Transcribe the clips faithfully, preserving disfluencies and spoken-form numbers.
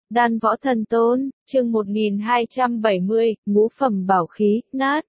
Đan Võ Thần Tôn, chương một nghìn hai trăm bảy mươi, ngũ phẩm bảo khí, nát.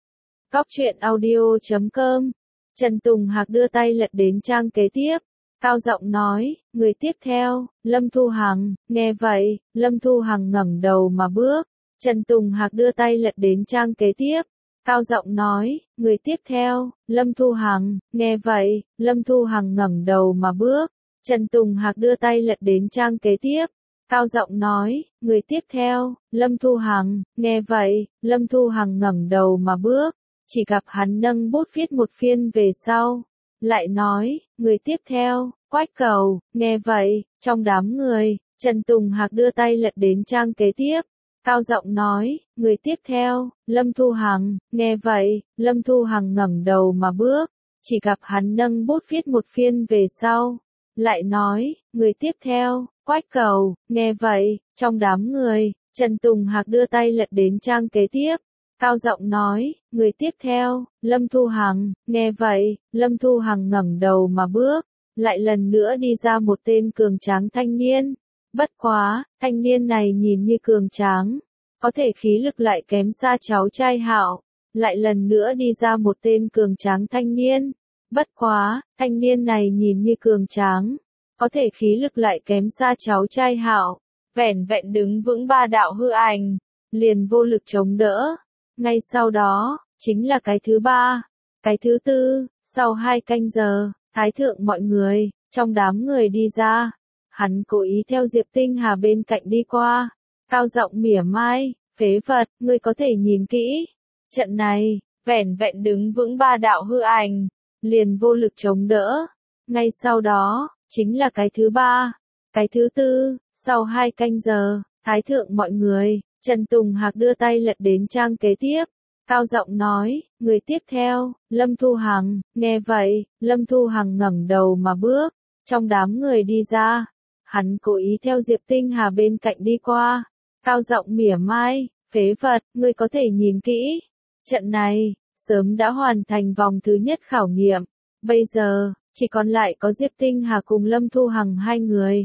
Cóc truyện audio chấm com. Trần Tùng Hạc đưa tay lật đến trang kế tiếp. Cao giọng nói, người tiếp theo, Lâm Thu Hằng, nghe vậy, Lâm Thu Hằng ngẩng đầu mà bước. Trần Tùng Hạc đưa tay lật đến trang kế tiếp. Cao giọng nói, người tiếp theo, Lâm Thu Hằng, nghe vậy, Lâm Thu Hằng ngẩng đầu mà bước. Trần Tùng Hạc đưa tay lật đến trang kế tiếp. Cao giọng nói, người tiếp theo, Lâm Thu Hằng, nghe vậy, Lâm Thu Hằng ngẩng đầu mà bước, chỉ gặp hắn nâng bút viết một phiên về sau. Lại nói, người tiếp theo, Quách Cầu, nghe vậy, trong đám người, Trần Tùng Hạc đưa tay lật đến trang kế tiếp. Cao giọng nói, người tiếp theo, Lâm Thu Hằng, nghe vậy, Lâm Thu Hằng ngẩng đầu mà bước, chỉ gặp hắn nâng bút viết một phiên về sau. Lại nói, người tiếp theo, Quách Cầu, nghe vậy, trong đám người, Trần Tùng Hạc đưa tay lật đến trang kế tiếp. Cao giọng nói, người tiếp theo, Lâm Thu Hằng, nghe vậy, Lâm Thu Hằng ngẩng đầu mà bước, lại lần nữa đi ra một tên cường tráng thanh niên. Bất quá, thanh niên này nhìn như cường tráng, có thể khí lực lại kém xa cháu trai Hạo. Lại lần nữa đi ra một tên cường tráng thanh niên. Bất quá, thanh niên này nhìn như cường tráng, có thể khí lực lại kém xa cháu trai Hạo, vẻn vẹn đứng vững ba đạo hư ảnh, liền vô lực chống đỡ. Ngay sau đó, chính là cái thứ ba, cái thứ tư, sau hai canh giờ, thái thượng mọi người, trong đám người đi ra. Hắn cố ý theo Diệp Tinh Hà bên cạnh đi qua, cao giọng mỉa mai, phế vật, ngươi có thể nhìn kỹ. Trận này, vẻn vẹn đứng vững ba đạo hư ảnh, liền vô lực chống đỡ. Ngay sau đó, chính là cái thứ ba, cái thứ tư, sau hai canh giờ, thái thượng mọi người, Trần Tùng Hạc đưa tay lật đến trang kế tiếp. Cao giọng nói, người tiếp theo, Lâm Thu Hằng, nghe vậy, Lâm Thu Hằng ngẩng đầu mà bước, trong đám người đi ra. Hắn cố ý theo Diệp Tinh Hà bên cạnh đi qua, cao giọng mỉa mai, phế vật, ngươi có thể nhìn kỹ. Trận này, sớm đã hoàn thành vòng thứ nhất khảo nghiệm, bây giờ, chỉ còn lại có Diệp Tinh Hà cùng Lâm Thu Hằng hai người.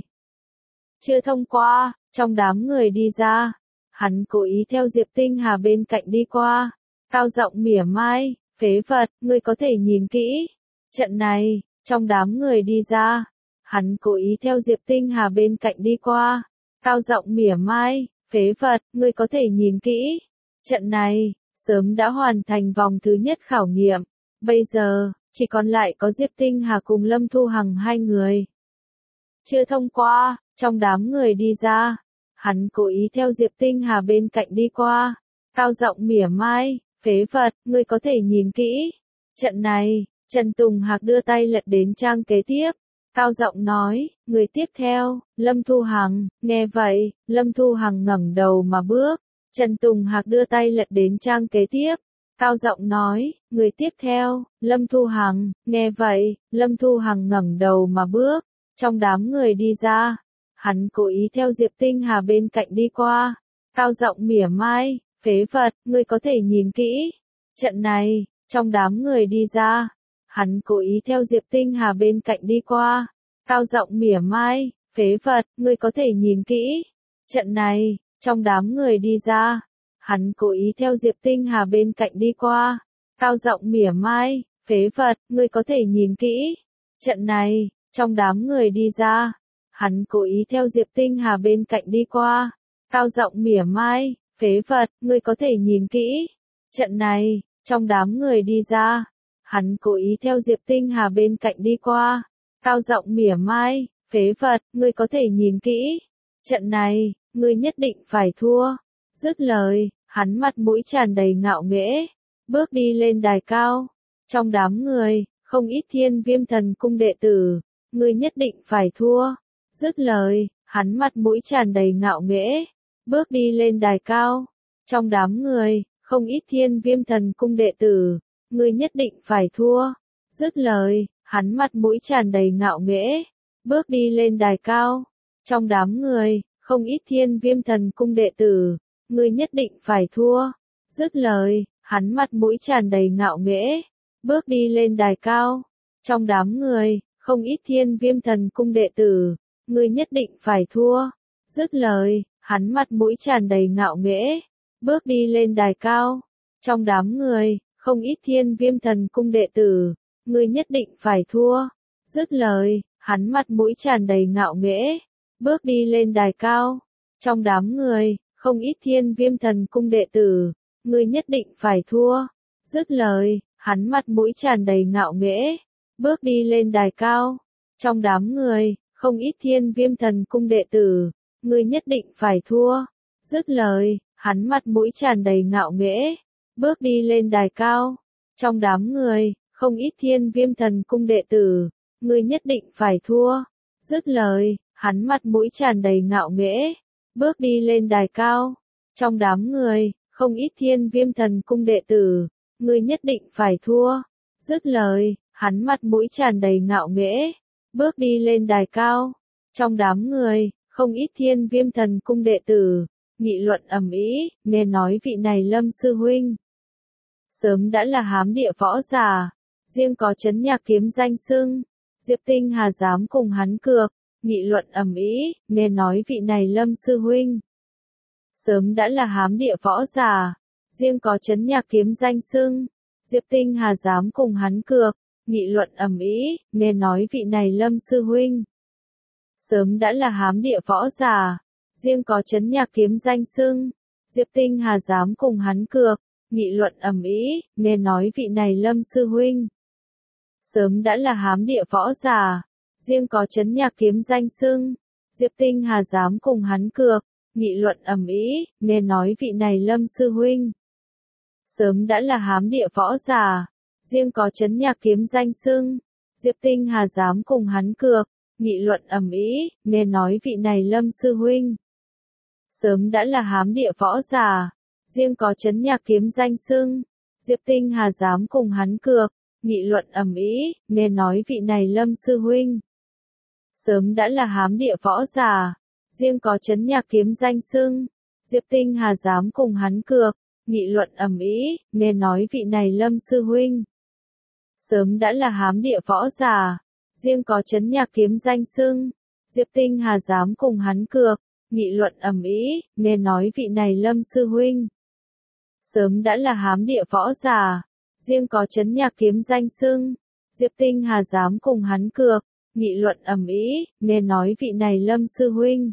Chưa thông qua, trong đám người đi ra, hắn cố ý theo Diệp Tinh Hà bên cạnh đi qua, cao giọng mỉa mai, phế vật, ngươi có thể nhìn kỹ. Trận này, trong đám người đi ra, hắn cố ý theo Diệp Tinh Hà bên cạnh đi qua, cao giọng mỉa mai, phế vật, ngươi có thể nhìn kỹ. Trận này, sớm đã hoàn thành vòng thứ nhất khảo nghiệm, bây giờ, chỉ còn lại có Diệp Tinh Hà cùng Lâm Thu Hằng hai người. Chưa thông qua, trong đám người đi ra, hắn cố ý theo Diệp Tinh Hà bên cạnh đi qua, cao giọng mỉa mai, phế vật, ngươi có thể nhìn kỹ. Trận này, Trần Tùng Hạc đưa tay lật đến trang kế tiếp. Cao giọng nói, người tiếp theo, Lâm Thu Hằng, nghe vậy, Lâm Thu Hằng ngẩng đầu mà bước. Trần Tùng Hạc đưa tay lật đến trang kế tiếp. Cao giọng nói, người tiếp theo, Lâm Thu Hằng, nghe vậy, Lâm Thu Hằng ngẩng đầu mà bước, trong đám người đi ra. Hắn cố ý theo Diệp Tinh Hà bên cạnh đi qua, cao giọng mỉa mai, phế vật, ngươi có thể nhìn kỹ. Trận này, trong đám người đi ra, hắn cố ý theo Diệp Tinh Hà bên cạnh đi qua, cao giọng mỉa mai, phế vật, ngươi có thể nhìn kỹ. Trận này, trong đám người đi ra, hắn cố ý theo Diệp Tinh Hà bên cạnh đi qua, cao giọng mỉa mai, phế vật, ngươi có thể nhìn kỹ. Trận này, trong đám người đi ra, hắn cố ý theo Diệp Tinh Hà bên cạnh đi qua, cao giọng mỉa mai, phế vật, ngươi có thể nhìn kỹ. Trận này, trong đám người đi ra, hắn cố ý theo Diệp Tinh Hà bên cạnh đi qua, cao giọng mỉa mai, phế vật, ngươi có thể nhìn kỹ. Trận này, ngươi nhất định phải thua. Dứt lời, hắn mặt mũi tràn đầy ngạo nghễ, bước đi lên đài cao. Trong đám người, không ít Thiên Viêm Thần Cung đệ tử, ngươi nhất định phải thua. Dứt lời, hắn mặt mũi tràn đầy ngạo nghễ, bước đi lên đài cao. Trong đám người, không ít Thiên Viêm Thần Cung đệ tử, ngươi nhất định phải thua. Dứt lời, hắn mặt mũi tràn đầy ngạo nghễ, bước đi lên đài cao. Trong đám người, không ít Thiên Viêm Thần Cung đệ tử, ngươi nhất định phải thua. Dứt lời, hắn mặt mũi tràn đầy ngạo nghễ, bước đi lên đài cao. Trong đám người, không ít Thiên Viêm Thần Cung đệ tử, ngươi nhất định phải thua. Dứt lời, hắn mặt mũi tràn đầy ngạo nghễ, bước đi lên đài cao. Trong đám người, không ít Thiên Viêm Thần Cung đệ tử, ngươi nhất định phải thua. Dứt lời, hắn mặt mũi tràn đầy ngạo nghễ, bước đi lên đài cao. Trong đám người, không ít Thiên Viêm Thần Cung đệ tử, ngươi nhất định phải thua. Dứt lời, hắn mặt mũi tràn đầy ngạo nghễ, bước đi lên đài cao. Trong đám người, không ít Thiên Viêm Thần Cung đệ tử, ngươi nhất định phải thua. Dứt lời, hắn mặt mũi tràn đầy ngạo nghễ, bước đi lên đài cao. Trong đám người, không ít Thiên Viêm Thần Cung đệ tử, ngươi nhất định phải thua. Dứt lời, hắn mặt mũi tràn đầy ngạo nghễ, bước đi lên đài cao. Trong đám người, không ít Thiên Viêm Thần Cung đệ tử, ngươi nhất định phải thua. Dứt lời, hắn mặt mũi tràn đầy ngạo nghễ, bước đi lên đài cao. Trong đám người, không ít Thiên Viêm Thần Cung đệ tử, nghị luận ầm ĩ, nghe nói vị này Lâm sư huynh sớm đã là hám địa võ giả, riêng có chấn nhạc kiếm danh xưng, Diệp Tinh Hà dám cùng hắn cược, nghị luận ầm ĩ, nghe nói vị này Lâm sư huynh sớm đã là hám địa võ giả, riêng có chấn nhạc kiếm danh xưng, Diệp Tinh Hà dám cùng hắn cược, nghị luận ầm ĩ, nghe nói vị này Lâm sư huynh sớm đã là hám địa võ giả, riêng có chấn nhạc kiếm danh xưng, Diệp Tinh Hà dám cùng hắn cược, nghị luận ầm ĩ, nghe nói vị này Lâm sư huynh sớm đã là hám địa võ giả, riêng có chấn nhạc kiếm danh xưng, Diệp Tinh Hà dám cùng hắn cược, nghị luận ầm ĩ, nghe nói vị này Lâm sư huynh sớm đã là hám địa võ giả, riêng có chấn nhạc kiếm danh xưng, Diệp Tinh Hà dám cùng hắn cược, nghị luận ầm ĩ, nghe nói vị này Lâm sư huynh sớm đã là hám địa võ giả, riêng có chấn nhạc kiếm danh xưng, Diệp Tinh Hà dám cùng hắn cược, nghị luận ầm ĩ, nghe nói vị này Lâm sư huynh sớm đã là hám địa võ giả, riêng có chấn nhạc kiếm danh xưng, Diệp Tinh Hà dám cùng hắn cược, nghị luận ầm ĩ, nghe nói vị này Lâm sư huynh sớm đã là hám địa võ giả, riêng có chấn nhạc kiếm danh xưng, Diệp Tinh Hà dám cùng hắn cược, nghị luận ầm ĩ, nghe nói vị này Lâm sư huynh sớm đã là hám địa võ giả, riêng có chấn nhạc kiếm danh xưng, Diệp Tinh Hà dám cùng hắn cược, nghị luận ầm ĩ, nghe nói vị này Lâm sư huynh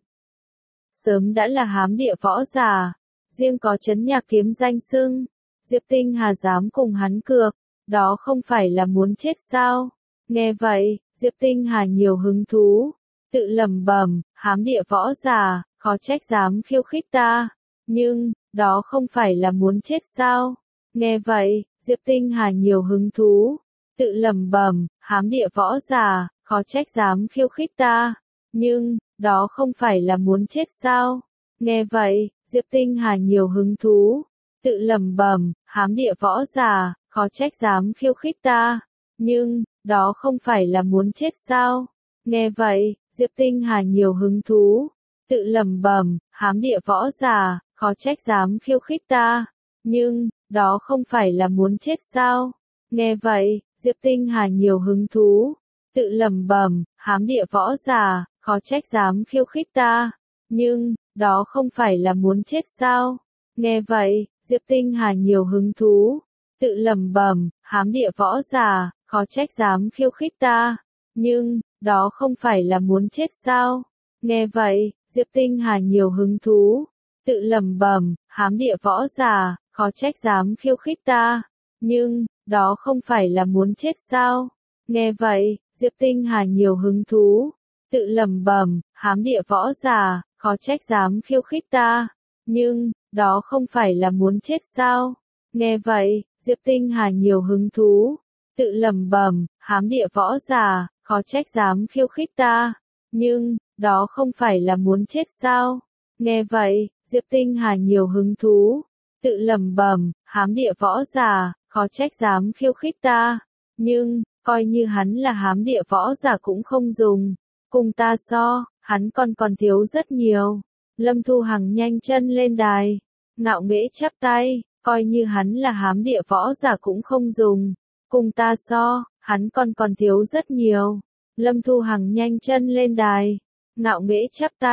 sớm đã là hám địa võ giả, riêng có chấn nhạc kiếm danh xưng, Diệp Tinh Hà dám cùng hắn cược, đó không phải là muốn chết sao? Nghe vậy, Diệp Tinh Hà nhiều hứng thú, tự lẩm bẩm, hám địa võ giả, khó trách dám khiêu khích ta, nhưng, đó không phải là muốn chết sao? Nghe vậy, Diệp Tinh Hà nhiều hứng thú, tự lẩm bẩm, hám địa võ giả, khó trách dám khiêu khích ta, nhưng, đó không phải là muốn chết sao? Nghe vậy, Diệp Tinh Hà nhiều hứng thú, tự lẩm bẩm, hám địa võ giả, khó trách dám khiêu khích ta, nhưng, đó không phải là muốn chết sao? Nghe vậy, Diệp Tinh Hà nhiều hứng thú, tự lẩm bẩm, hám địa võ giả, khó trách dám khiêu khích ta, nhưng, đó không phải là muốn chết sao? Nghe vậy, Diệp Tinh Hà nhiều hứng thú, tự lẩm bẩm, hám địa võ giả, khó trách dám khiêu khích ta, nhưng, đó không phải là muốn chết sao? Nghe vậy, Diệp Tinh Hà nhiều hứng thú, tự lẩm bẩm, hám địa võ giả, khó trách dám khiêu khích ta, nhưng, đó không phải là muốn chết sao? Nghe vậy, Diệp Tinh Hà nhiều hứng thú, tự lẩm bẩm, hám địa võ giả, khó trách dám khiêu khích ta, nhưng, đó không phải là muốn chết sao? Nghe vậy, Diệp Tinh Hà nhiều hứng thú, tự lẩm bẩm, hám địa võ giả, khó trách dám khiêu khích ta, nhưng, đó không phải là muốn chết sao? Nghe vậy, Diệp Tinh Hà nhiều hứng thú, tự lẩm bẩm, hám địa võ giả, khó trách dám khiêu khích ta, nhưng, đó không phải là muốn chết sao? Nghe vậy, Diệp Tinh Hà nhiều hứng thú, tự lẩm bẩm, hám địa võ giả, khó trách dám khiêu khích ta, nhưng, coi như hắn là hám địa võ giả cũng không dùng, cùng ta so, hắn còn còn thiếu rất nhiều. Lâm Thu Hằng nhanh chân lên đài, ngạo nghễ chắp tay, coi như hắn là hám địa võ giả cũng không dùng, cùng ta so, hắn còn còn thiếu rất nhiều. Lâm Thu Hằng nhanh chân lên đài, ngạo nghễ chắp tay,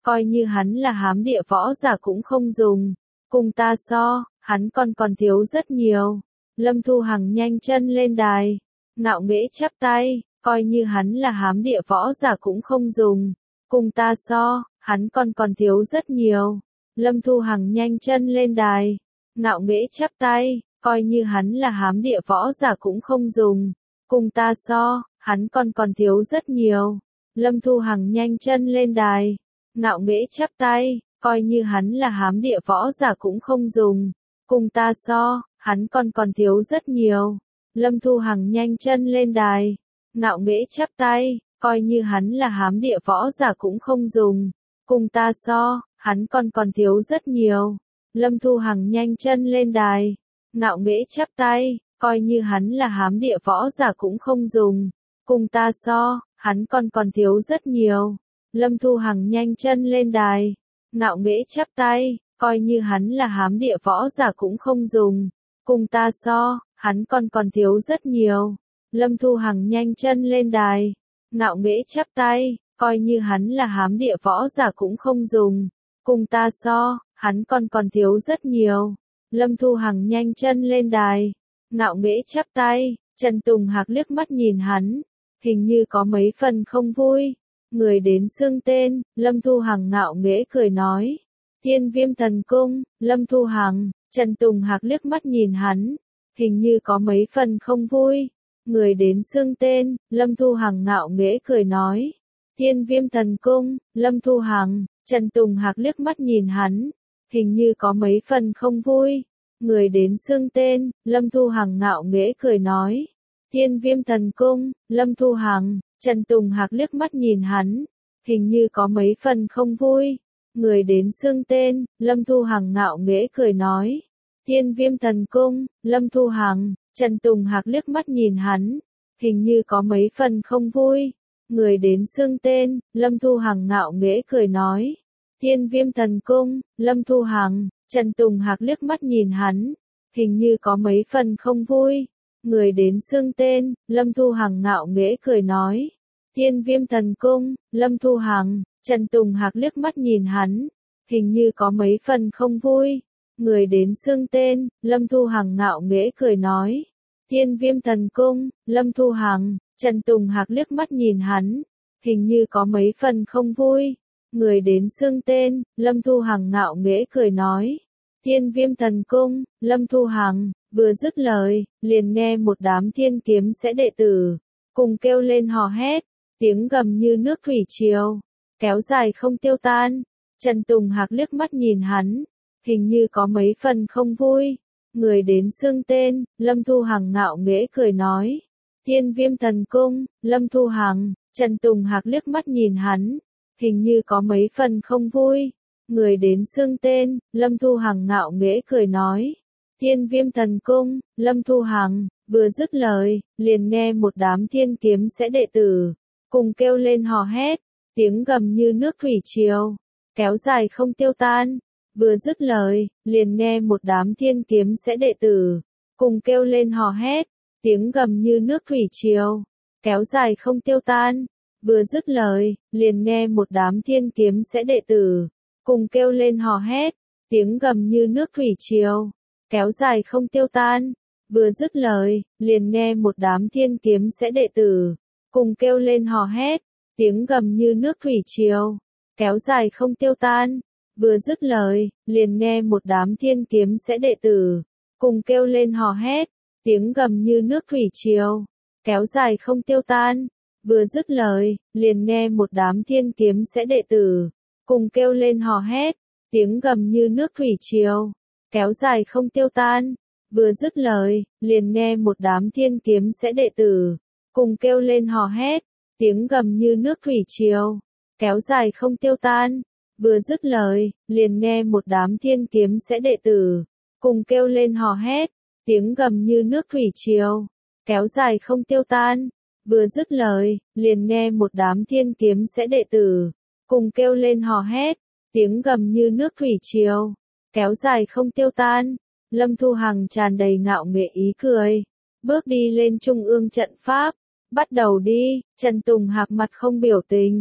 coi như hắn là hám địa võ giả cũng không dùng. Cùng ta so, hắn còn còn thiếu rất nhiều. Lâm Thu Hằng nhanh chân lên đài, ngạo nghễ chắp tay, coi như hắn là hám địa võ giả cũng không dùng. Cùng ta so, hắn còn còn thiếu rất nhiều. Lâm Thu Hằng nhanh chân lên đài, ngạo nghễ chắp tay, coi như hắn là hám địa võ giả cũng không dùng. Cùng ta so, hắn còn còn thiếu rất nhiều. Lâm Thu Hằng nhanh chân lên đài, ngạo nghễ chắp tay, coi như hắn là hám địa võ giả cũng không dùng. Cùng ta so, hắn còn còn thiếu rất nhiều. Lâm Thu Hằng nhanh chân lên đài, ngạo nghễ chắp tay, coi như hắn là hám địa võ giả cũng không dùng. Cùng ta so, hắn còn còn thiếu rất nhiều. Lâm Thu Hằng nhanh chân lên đài, ngạo nghễ chắp tay, coi như hắn là hám địa võ giả cũng không dùng. Cùng ta so, hắn còn còn thiếu rất nhiều. Lâm Thu Hằng nhanh chân lên đài, ngạo nghễ chắp tay, coi như hắn là hám địa võ giả cũng không dùng. Cùng ta so, hắn còn còn thiếu rất nhiều. Lâm Thu Hằng nhanh chân lên đài, ngạo nghễ chắp tay, coi như hắn là hám địa võ giả cũng không dùng. Cùng ta so, hắn còn còn thiếu rất nhiều. Lâm Thu Hằng nhanh chân lên đài, ngạo nghễ chắp tay. Trần Tùng Hạc liếc mắt nhìn hắn, hình như có mấy phần không vui. Người đến xưng tên, Lâm Thu Hằng ngạo nghễ cười nói. Thiên Viêm Thần Cung, Lâm Thu Hằng. Trần Tùng Hạc liếc mắt nhìn hắn, hình như có mấy phần không vui. Người đến xưng tên, Lâm Thu Hằng ngạo nghễ cười nói. Thiên Viêm Thần Cung, Lâm Thu Hằng. Trần Tùng Hạc liếc mắt nhìn hắn, hình như có mấy phần không vui. Người đến xưng tên, Lâm Thu Hằng ngạo nghễ cười nói. Thiên Viêm Thần Cung, Lâm Thu Hằng. Trần Tùng Hạc liếc mắt nhìn hắn, hình như có mấy phần không vui. Người đến xưng tên, Lâm Thu Hằng ngạo nghễ cười nói. Thiên Viêm Thần Cung, Lâm Thu Hằng. Trần Tùng Hạc liếc mắt nhìn hắn, hình như có mấy phần không vui. Người đến xưng tên, Lâm Thu Hằng ngạo nghễ cười nói. Thiên Viêm Thần Cung, Lâm Thu Hằng. Trần Tùng Hạc liếc mắt nhìn hắn, hình như có mấy phần không vui. Người đến xưng tên, Lâm Thu Hằng ngạo nghễ cười nói. Thiên Viêm Thần Cung, Lâm Thu Hằng. Trần Tùng Hạc liếc mắt nhìn hắn, hình như có mấy phần không vui. Người đến xưng tên, Lâm Thu Hằng ngạo nghễ cười nói. Thiên Viêm Thần Cung, Lâm Thu Hằng. Trần Tùng Hạc liếc mắt nhìn hắn, hình như có mấy phần không vui. Người đến xưng tên, Lâm Thu Hằng ngạo nghễ cười nói. Thiên Viêm Thần Cung, Lâm Thu Hằng. Vừa dứt lời, liền nghe một đám thiên kiếm sẽ đệ tử cùng kêu lên hò hét, tiếng gầm như nước thủy triều, kéo dài không tiêu tan. Trần Tùng Hạc liếc mắt nhìn hắn, hình như có mấy phần không vui. Người đến xưng tên, Lâm Thu Hằng ngạo nghễ cười nói. Thiên Viêm Thần Cung, Lâm Thu Hằng. Trần Tùng Hạc liếc mắt nhìn hắn, hình như có mấy phần không vui. Người đến xưng tên, Lâm Thu Hằng ngạo nghễ cười nói. Thiên Viêm Thần Cung, Lâm Thu Hằng. Vừa dứt lời, liền nghe một đám thiên kiếm sẽ đệ tử cùng kêu lên hò hét, tiếng gầm như nước thủy triều, kéo dài không tiêu tan. Vừa dứt lời, liền nghe một đám thiên kiếm sẽ đệ tử cùng kêu lên hò hét, tiếng gầm như nước thủy triều, kéo dài không tiêu tan. Vừa dứt lời, liền nghe một đám thiên kiếm sẽ đệ tử cùng kêu lên hò hét, tiếng gầm như nước thủy triều, kéo dài không tiêu tan. Vừa dứt lời, liền nghe một đám thiên kiếm sẽ đệ tử cùng kêu lên hò hét, tiếng gầm như nước thủy triều, kéo dài không tiêu tan. Vừa dứt lời, liền nghe một đám thiên kiếm sẽ đệ tử cùng kêu lên hò hét, tiếng gầm như nước thủy triều, kéo dài không tiêu tan. Vừa dứt lời, liền nghe một đám thiên kiếm sẽ đệ tử cùng kêu lên hò hét, tiếng gầm như nước thủy triều, kéo dài không tiêu tan. Vừa dứt lời, liền nghe một đám thiên kiếm sẽ đệ tử cùng kêu lên hò hét, tiếng gầm như nước thủy triều, kéo dài không tiêu tan. Vừa dứt lời, liền nghe một đám thiên kiếm sẽ đệ tử cùng kêu lên hò hét, tiếng gầm như nước thủy triều, kéo dài không tiêu tan. Vừa dứt lời, liền nghe một đám thiên kiếm sẽ đệ tử cùng kêu lên hò hét, tiếng gầm như nước thủy triều, kéo dài không tiêu tan. Lâm Thu Hằng tràn đầy ngạo nghễ ý cười, bước đi lên trung ương trận pháp. Bắt đầu đi. Trần Tùng Hạc mặt không biểu tình,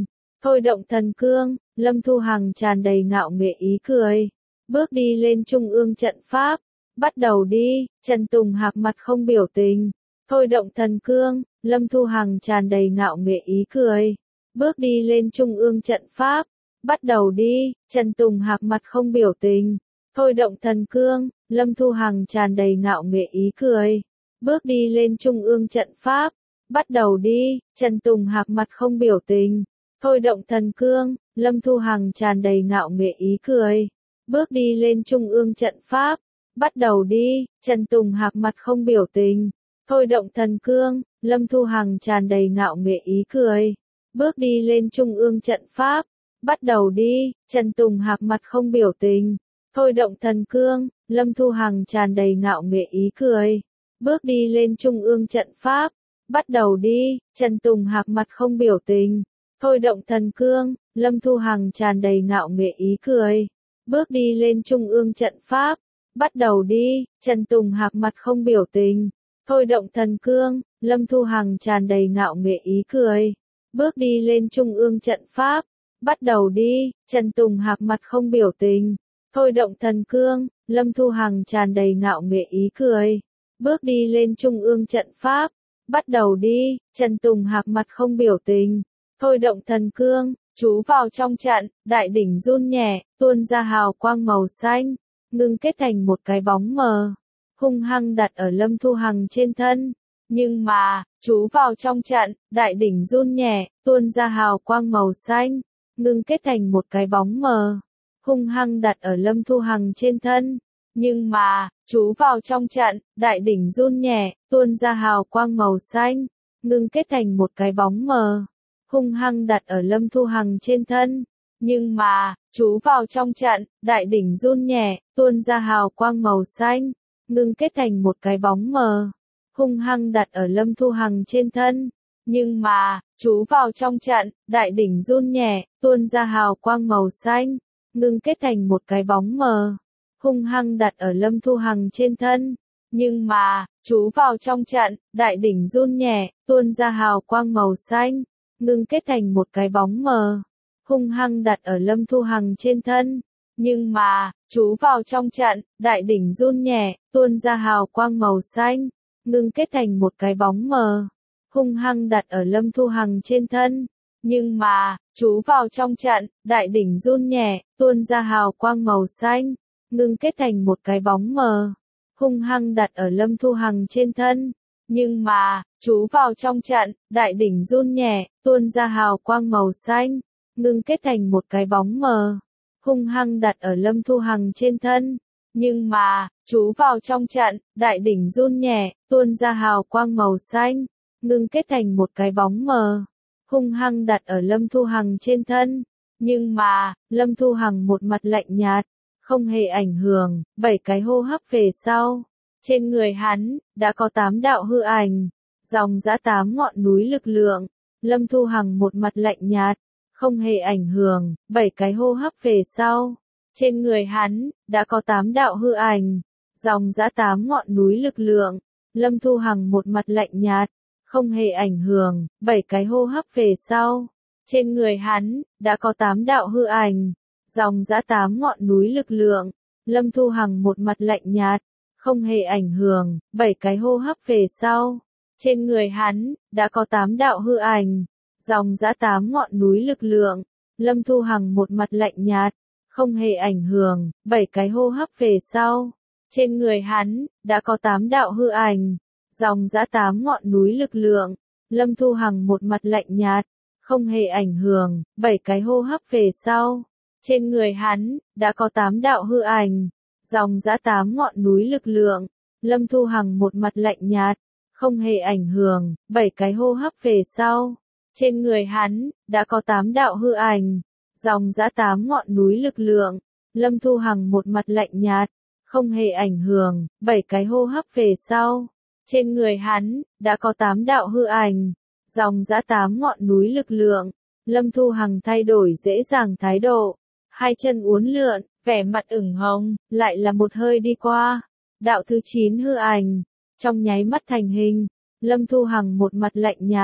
thôi động thần cương, Lâm Thu Hằng tràn đầy ngạo nghễ ý cười, bước đi lên trung ương trận pháp, bắt đầu đi, Trần Tùng Hạc mặt không biểu tình, thôi động thần cương, Lâm Thu Hằng tràn đầy ngạo nghễ ý cười, bước đi lên trung ương trận pháp, bắt đầu đi, Trần Tùng Hạc mặt không biểu tình, thôi động thần cương, Lâm Thu Hằng tràn đầy ngạo nghễ ý cười, bước đi lên trung ương trận pháp, bắt đầu đi, Trần Tùng Hạc mặt không biểu tình, thôi động thần cương, Lâm Thu Hằng tràn đầy ngạo nghễ ý cười, bước đi lên trung ương trận pháp, bắt đầu đi, Trần Tùng Hạc mặt không biểu tình, thôi động thần cương, Lâm Thu Hằng tràn đầy ngạo nghễ ý cười, bước đi lên trung ương trận pháp, bắt đầu đi, Trần Tùng Hạc mặt không biểu tình, thôi động thần cương, Lâm Thu Hằng tràn đầy ngạo nghễ ý cười, bước đi lên trung ương trận pháp, bắt đầu đi, Trần Tùng Hạc mặt không biểu tình, thôi động thần cương, Lâm Thu Hằng tràn đầy ngạo nghễ ý cười, bước đi lên trung ương trận pháp, bắt đầu đi, Trần Tùng Hạc mặt không biểu tình, thôi động thần cương, Lâm Thu Hằng tràn đầy ngạo nghễ ý cười, bước đi lên trung ương trận pháp, bắt đầu đi, Trần Tùng Hạc mặt không biểu tình, thôi động thần cương, Lâm Thu Hằng tràn đầy ngạo nghễ ý cười, bước đi lên trung ương trận pháp, bắt đầu đi, Trần Tùng Hạc mặt không biểu tình, thôi động thần cương, chú vào trong trận, đại đỉnh run nhẹ, tuôn ra hào quang màu xanh, ngưng kết thành một cái bóng mờ, hung hăng đặt ở Lâm Thu Hằng trên thân. Nhưng mà, chú vào trong trận, đại đỉnh run nhẹ, tuôn ra hào quang màu xanh, ngưng kết thành một cái bóng mờ, hung hăng đặt ở Lâm Thu Hằng trên thân. Nhưng mà, chú vào trong trận, đại đỉnh run nhẹ, tuôn ra hào quang màu xanh, ngưng kết thành một cái bóng mờ, hung hăng đặt ở Lâm Thu Hằng trên thân. Nhưng mà, chú vào trong trận, đại đỉnh run nhẹ, tuôn ra hào quang màu xanh, ngưng kết thành một cái bóng mờ, hung hăng đặt ở Lâm Thu Hằng trên thân. Nhưng mà, chú vào trong trận, đại đỉnh run nhẹ, tuôn ra hào quang màu xanh, ngưng kết thành một cái bóng mờ, hung hăng đặt ở Lâm Thu Hằng trên thân. Nhưng mà, chú vào trong trận, đại đỉnh run nhẹ, tuôn ra hào quang màu xanh, ngưng kết thành một cái bóng mờ, hung hăng đặt ở Lâm Thu Hằng trên thân. Nhưng mà, chú vào trong trận, đại đỉnh run nhẹ, tuôn ra hào quang màu xanh, ngưng kết thành một cái bóng mờ, hung hăng đặt ở Lâm Thu Hằng trên thân. Nhưng mà, chú vào trong trận, đại đỉnh run nhẹ, tuôn ra hào quang màu xanh, ngưng kết thành một cái bóng mờ, hung hăng đặt ở Lâm Thu Hằng trên thân. Nhưng mà, chú vào trong trận, đại đỉnh run nhẹ, tuôn ra hào quang màu xanh, ngưng kết thành một cái bóng mờ, hung hăng đặt ở Lâm Thu Hằng trên thân. Nhưng mà, chú vào trong trận, đại đỉnh run nhẹ, tuôn ra hào quang màu xanh, ngưng kết thành một cái bóng mờ, hung hăng đặt ở Lâm Thu Hằng trên thân. Nhưng mà, Lâm Thu Hằng một mặt lạnh nhạt, không hề ảnh hưởng. Bảy cái hô hấp về sau, trên người hắn, đã có tám đạo hư ảnh, dòng dã tám ngọn núi lực lượng. Lâm Thu Hằng một mặt lạnh nhạt, không hề ảnh hưởng. Bảy cái hô hấp về sau, trên người hắn, đã có tám đạo hư ảnh, dòng dã tám ngọn núi lực lượng. Lâm Thu Hằng một mặt lạnh nhạt, không hề ảnh hưởng. Bảy cái hô hấp về sau, trên người hắn, đã có tám đạo hư ảnh, dòng dã tám ngọn núi lực lượng. Lâm Thu Hằng một mặt lạnh nhạt, không hề ảnh hưởng. Bảy cái hô hấp về sau, trên người hắn, đã có tám đạo hư ảnh, dòng dã tám ngọn núi lực lượng. Lâm Thu Hằng một mặt lạnh nhạt, không hề ảnh hưởng. Bảy cái hô hấp về sau, trên người hắn, đã có tám đạo hư ảnh, dòng dã tám ngọn núi lực lượng. Lâm Thu Hằng một mặt lạnh nhạt, không hề ảnh hưởng. Bảy cái hô hấp về sau, trên người hắn, đã có tám đạo hư ảnh, dòng dã tám ngọn núi lực lượng. Lâm Thu Hằng một mặt lạnh nhạt, không hề ảnh hưởng. Bảy cái hô hấp về sau, trên người hắn, đã có tám đạo hư ảnh, dòng dã tám ngọn núi lực lượng. Lâm Thu Hằng một mặt lạnh nhạt, không hề ảnh hưởng. Bảy cái hô hấp về sau, trên người hắn, đã có tám đạo hư ảnh, dòng dã tám ngọn núi lực lượng. Lâm Thu Hằng thay đổi dễ dàng thái độ, hai chân uốn lượn, vẻ mặt ửng hồng, lại là một hơi đi qua. Đạo thứ chín hư ảnh, trong nháy mắt thành hình. Lâm Thu Hằng một mặt lạnh nhạt,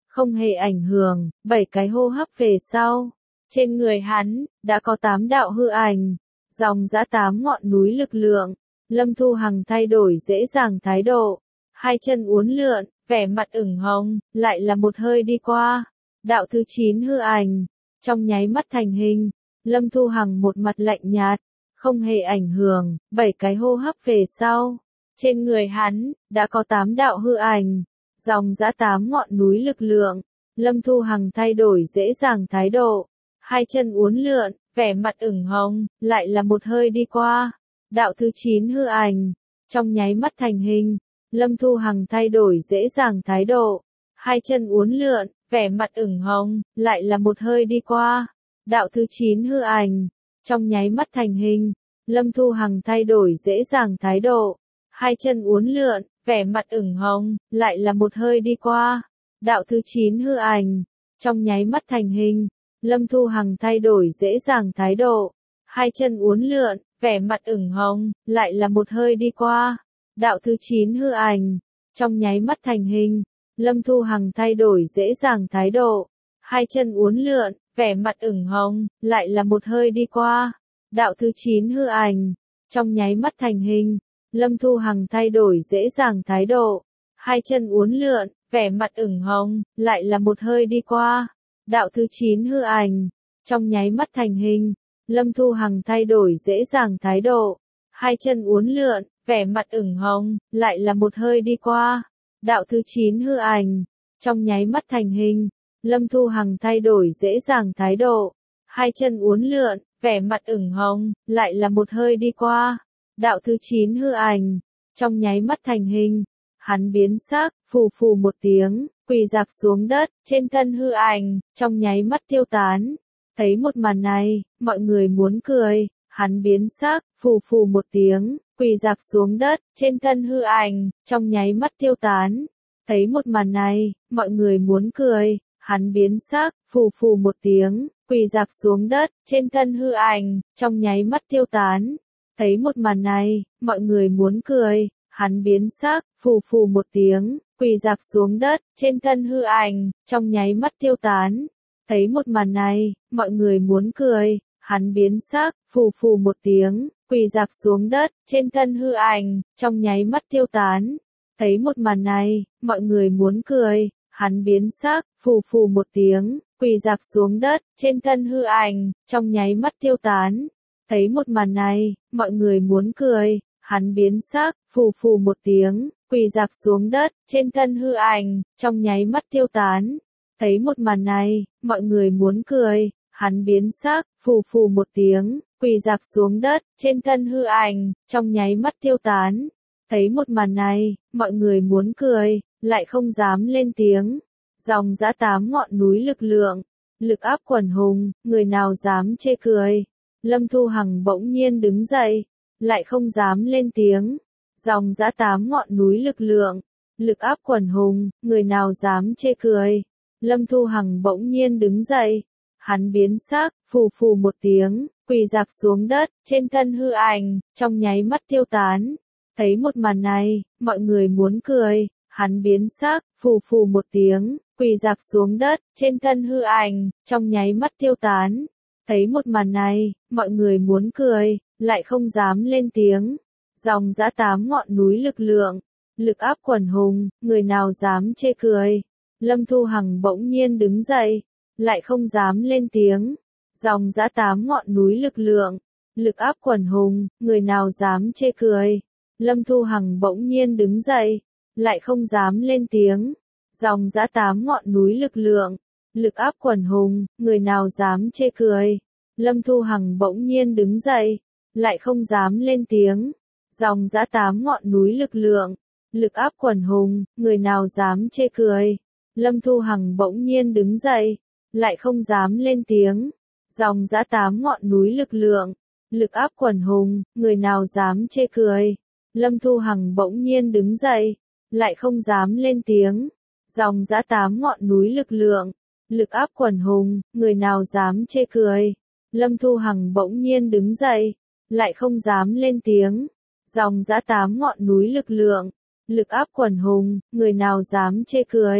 không hề ảnh hưởng, bảy cái hô hấp về sau. Trên người hắn, đã có tám đạo hư ảnh, dòng dã tám ngọn núi lực lượng. Lâm Thu Hằng thay đổi dễ dàng thái độ, hai chân uốn lượn, vẻ mặt ửng hồng, lại là một hơi đi qua. Đạo thứ chín hư ảnh, trong nháy mắt thành hình. Lâm Thu Hằng một mặt lạnh nhạt, không hề ảnh hưởng, bảy cái hô hấp về sau. Trên người hắn, đã có tám đạo hư ảnh, dòng dã tám ngọn núi lực lượng. Lâm Thu Hằng thay đổi dễ dàng thái độ, hai chân uốn lượn, vẻ mặt ửng hồng, lại là một hơi đi qua. Đạo thứ chín hư ảnh, trong nháy mắt thành hình. Lâm Thu Hằng thay đổi dễ dàng thái độ, hai chân uốn lượn, vẻ mặt ửng hồng, lại là một hơi đi qua. Đạo thứ chín hư ảnh, trong nháy mắt thành hình. Lâm Thu Hằng thay đổi dễ dàng thái độ, hai chân uốn lượn, vẻ mặt ửng hồng, lại là một hơi đi qua. Đạo thứ chín hư ảnh, trong nháy mắt thành hình. Lâm Thu Hằng thay đổi dễ dàng thái độ, hai chân uốn lượn, vẻ mặt ửng hồng, lại là một hơi đi qua. Đạo thứ chín hư ảnh, trong nháy mắt thành hình. Lâm Thu Hằng thay đổi dễ dàng thái độ, hai chân uốn lượn, vẻ mặt ửng hồng, lại là một hơi đi qua. Đạo thứ chín hư ảnh, trong nháy mắt thành hình. Lâm Thu Hằng thay đổi dễ dàng thái độ, hai chân uốn lượn, vẻ mặt ửng hồng, lại là một hơi đi qua. Đạo thứ chín hư ảnh, trong nháy mắt thành hình. Lâm Thu Hằng thay đổi dễ dàng thái độ, hai chân uốn lượn, vẻ mặt ửng hồng, lại là một hơi đi qua. Đạo thứ chín hư ảnh, trong nháy mắt thành hình. Lâm Thu Hằng thay đổi dễ dàng thái độ, hai chân uốn lượn, vẻ mặt ửng hồng, lại là một hơi đi qua. Đạo thứ chín hư ảnh, trong nháy mắt thành hình. Hắn biến sắc, phù phù một tiếng, quỳ rạp xuống đất, trên thân hư ảnh, trong nháy mắt tiêu tán. Thấy một màn này, mọi người muốn cười. Hắn biến sắc, phù phù một tiếng, quỳ rạp xuống đất, trên thân hư ảnh, trong nháy mắt tiêu tán. Thấy một màn này, mọi người muốn cười. Hắn biến sắc, phù phù một tiếng, quỳ rạp xuống đất, trên thân hư ảnh, trong nháy mắt tiêu tán. Thấy một màn này, mọi người muốn cười. Hắn biến sắc, phù phù một tiếng, quỳ rạp xuống đất, trên thân hư ảnh, trong nháy mắt tiêu tán. Thấy một màn này, mọi người muốn cười. Hắn biến sắc, phù phù một tiếng, quỳ rạp xuống đất, trên thân hư ảnh, trong nháy mắt tiêu tán. Thấy một màn này, mọi người muốn cười. Hắn biến sắc, phù phù một tiếng, quỳ rạp xuống đất, trên thân hư ảnh, trong nháy mắt tiêu tán. Thấy một màn này, mọi người muốn cười. Hắn biến sắc, phù phù một tiếng, quỳ rạp xuống đất, trên thân hư ảnh, trong nháy mắt tiêu tán. Thấy một màn này, mọi người muốn cười. Hắn biến sắc, phù phù một tiếng, quỳ rạp xuống đất, trên thân hư ảnh, trong nháy mắt tiêu tán. Thấy một màn này, mọi người muốn cười, lại không dám lên tiếng. Dòng dã tám ngọn núi lực lượng, lực áp quần hùng, người nào dám chê cười. Lâm Thu Hằng bỗng nhiên đứng dậy, lại không dám lên tiếng. Dòng dã tám ngọn núi lực lượng, lực áp quần hùng, người nào dám chê cười. Lâm Thu Hằng bỗng nhiên đứng dậy. Hắn biến sắc, phù phù một tiếng, quỳ rạp xuống đất, trên thân hư ảnh, trong nháy mắt tiêu tán. Thấy một màn này, mọi người muốn cười. Hắn biến sắc, phù phù một tiếng, quỳ rạp xuống đất, trên thân hư ảnh, trong nháy mắt tiêu tán. Thấy một màn này, mọi người muốn cười, lại không dám lên tiếng. Dòng dã tám ngọn núi lực lượng, lực áp quần hùng, người nào dám chê cười. Lâm Thu Hằng bỗng nhiên đứng dậy, lại không dám lên tiếng. Dòng dã tám ngọn núi lực lượng, lực áp quần hùng, người nào dám chê cười. Lâm Thu Hằng bỗng nhiên đứng dậy, lại không dám lên tiếng. Dòng dã tám ngọn núi lực lượng, lực áp quần hùng, người nào dám chê cười. Lâm Thu Hằng bỗng nhiên đứng dậy, lại không dám lên tiếng. Dòng dã tám ngọn núi lực lượng, lực áp quần hùng, người nào dám chê cười. Lâm Thu Hằng bỗng nhiên đứng dậy, lại không dám lên tiếng. Dòng dã tám ngọn núi lực lượng, lực áp quần hùng, người nào dám chê cười. Lâm Thu Hằng bỗng nhiên đứng dậy, lại không dám lên tiếng. Dòng dã tám ngọn núi lực lượng, lực áp quần hùng, người nào dám chê cười. Lâm Thu Hằng bỗng nhiên đứng dậy, lại không dám lên tiếng. Dòng dã tám ngọn núi lực lượng, lực áp quần hùng, người nào dám chê cười.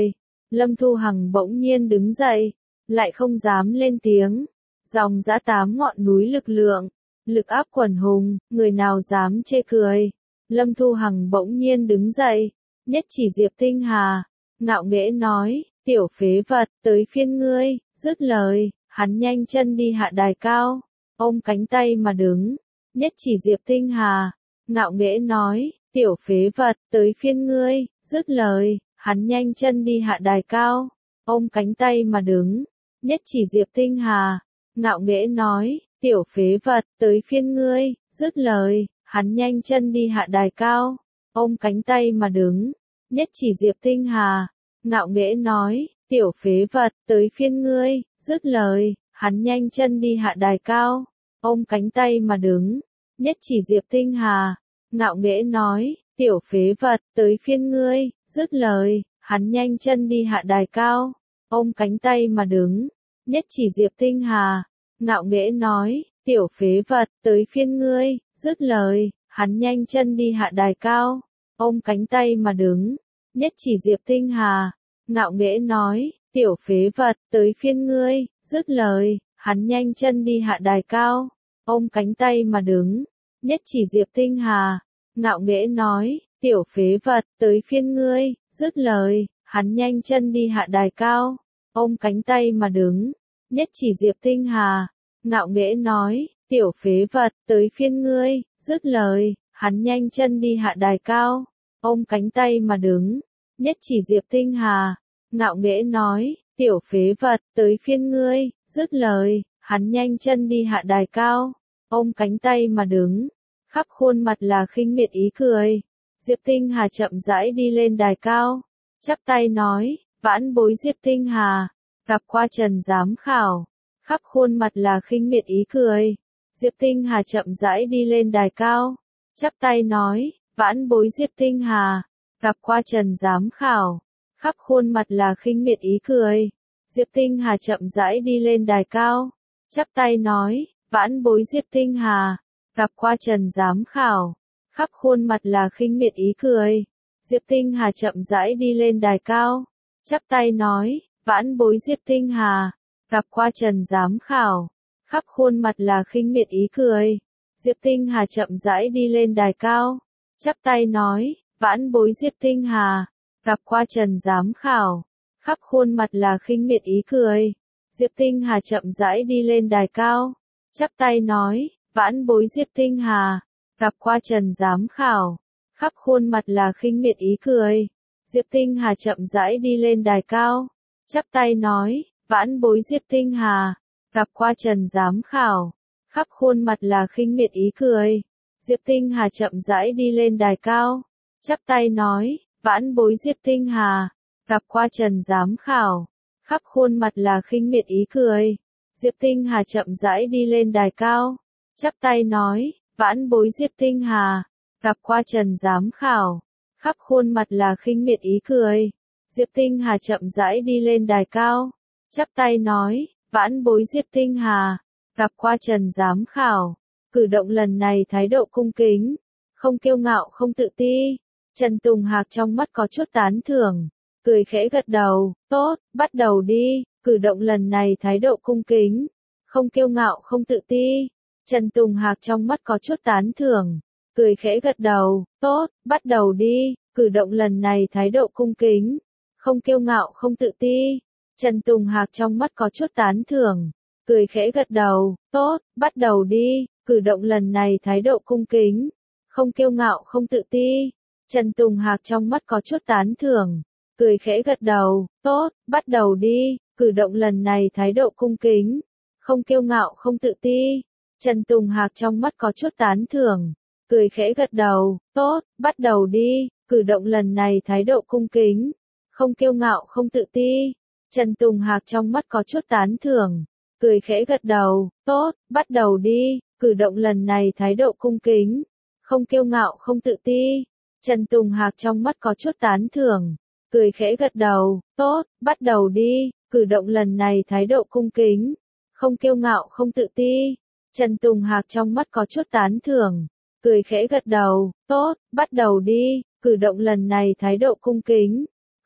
Lâm Thu Hằng bỗng nhiên đứng dậy, lại không dám lên tiếng. Dòng dã tám ngọn núi lực lượng, lực áp quần hùng, người nào dám chê cười. Lâm Thu Hằng bỗng nhiên đứng dậy, nhất chỉ Diệp Tinh Hà, ngạo nghễ nói, tiểu phế vật, tới phiên ngươi, dứt lời, hắn nhanh chân đi hạ đài cao, ôm cánh tay mà đứng, nhất chỉ Diệp Tinh Hà, ngạo nghễ nói, tiểu phế vật, tới phiên ngươi, dứt lời, hắn nhanh chân đi hạ đài cao, ôm cánh tay mà đứng, nhất chỉ Diệp Tinh Hà, ngạo nghễ nói, tiểu phế vật, tới phiên ngươi, dứt lời, hắn nhanh chân đi hạ đài cao, ôm cánh tay mà đứng, nhất chỉ Diệp Tinh Hà, ngạo nghễ nói, tiểu phế vật, tới phiên ngươi, dứt lời, hắn nhanh chân đi hạ đài cao, ôm cánh tay mà đứng, nhất chỉ Diệp Tinh Hà, ngạo nghễ nói, tiểu phế vật, tới phiên ngươi, dứt lời, hắn nhanh chân đi hạ đài cao, ôm cánh tay mà đứng, nhất chỉ Diệp Tinh Hà, ngạo nghễ nói, tiểu phế vật, tới phiên ngươi, dứt lời, hắn nhanh chân đi hạ đài cao, ôm cánh tay mà đứng, nhất chỉ Diệp Tinh Hà, ngạo nghễ nói, tiểu phế vật, tới phiên ngươi, dứt lời, hắn nhanh chân đi hạ đài cao, ôm cánh tay mà đứng, nhất chỉ Diệp Tinh Hà, ngạo nghễ nói, tiểu phế vật, tới phiên ngươi, dứt lời, hắn nhanh chân đi hạ đài cao, ôm cánh tay mà đứng, nhất chỉ Diệp Tinh Hà, ngạo nghễ nói, tiểu phế vật, tới phiên ngươi, dứt lời, hắn nhanh chân đi hạ đài cao, ôm cánh tay mà đứng, nhất chỉ Diệp Tinh Hà, ngạo nghễ nói, tiểu phế vật, tới phiên ngươi, dứt lời, hắn nhanh chân đi hạ đài cao, ôm cánh tay mà đứng, khắp khuôn mặt là khinh miệt ý cười. Diệp Tinh Hà chậm rãi đi lên đài cao, chắp tay nói, vãn bối Diệp Tinh Hà, gặp qua Trần giám khảo, khắp khuôn mặt là khinh miệt ý cười. Diệp Tinh Hà chậm rãi đi lên đài cao, chắp tay nói, vãn bối Diệp Tinh Hà, gặp qua Trần giám khảo, khắp khuôn mặt là khinh miệt ý cười. Diệp Tinh Hà chậm rãi đi lên đài cao, chắp tay nói, vãn bối Diệp Tinh Hà, gặp qua Trần giám khảo, khắp khuôn mặt là khinh miệt ý cười. Diệp Tinh Hà chậm rãi đi lên đài cao, chắp tay nói, vãn bối Diệp Tinh Hà, gặp qua Trần giám khảo, khắp khuôn mặt là khinh miệt ý cười. Diệp Tinh Hà chậm rãi đi lên đài cao, chắp tay nói, vãn bối Diệp Tinh Hà, gặp qua Trần giám khảo, khắp khuôn mặt là khinh miệt ý cười. Diệp Tinh Hà chậm rãi đi lên đài cao, chắp tay nói, vãn bối Diệp Tinh Hà, gặp qua Trần giám khảo, khắp khuôn mặt là khinh miệt ý cười. Diệp Tinh Hà chậm rãi đi lên đài cao, chắp tay nói, vãn bối Diệp Tinh Hà, gặp qua Trần giám khảo, khắp khuôn mặt là khinh miệt ý cười. Diệp Tinh Hà chậm rãi đi lên đài cao, chắp tay nói, vãn bối Diệp Tinh Hà, gặp qua Trần giám khảo, khắp khuôn mặt là khinh miệt ý cười. Diệp Tinh Hà chậm rãi đi lên đài cao, chắp tay nói, vãn bối Diệp Tinh Hà, gặp qua Trần giám khảo, khắp khuôn mặt là khinh miệt ý cười. Diệp Tinh Hà chậm rãi đi lên đài cao, chắp tay nói, vãn bối Diệp Tinh Hà, gặp qua Trần giám khảo. Cử động lần này thái độ cung kính, không kiêu ngạo không tự ti. Trần Tùng Hạc trong mắt có chút tán thưởng, cười khẽ gật đầu, tốt, bắt đầu đi. Cử động lần này thái độ cung kính, không kiêu ngạo không tự ti. Trần Tùng Hạc trong mắt có chút tán thưởng, cười khẽ gật đầu, tốt, bắt đầu đi. Cử động lần này thái độ cung kính, không kiêu ngạo không tự ti. Trần Tùng Hạc trong mắt có chút tán thưởng, cười khẽ gật đầu, tốt, bắt đầu đi. Cử động lần này thái độ cung kính, không kiêu ngạo không tự ti. Trần Tùng Hạc trong mắt có chút tán thưởng, cười khẽ gật đầu, tốt, bắt đầu đi. Cử động lần này thái độ cung kính, không kiêu ngạo không tự ti. Trần Tùng Hạc trong mắt có chút tán thưởng, cười khẽ gật đầu, tốt, bắt đầu đi. Cử động lần này thái độ cung kính, không kiêu ngạo không tự ti. Trần Tùng Hạc trong mắt có chút tán thưởng, cười khẽ gật đầu, tốt, bắt đầu đi. Cử động lần này thái độ cung kính, không kiêu ngạo không tự ti. Trần Tùng Hạc trong mắt có chút tán thưởng, cười khẽ gật đầu, tốt, bắt đầu đi. Cử động lần này thái độ cung kính, không kiêu ngạo không tự ti. Trần Tùng Hạc trong mắt có chút tán thưởng, cười khẽ gật đầu, tốt, bắt đầu đi. Cử động lần này thái độ cung kính,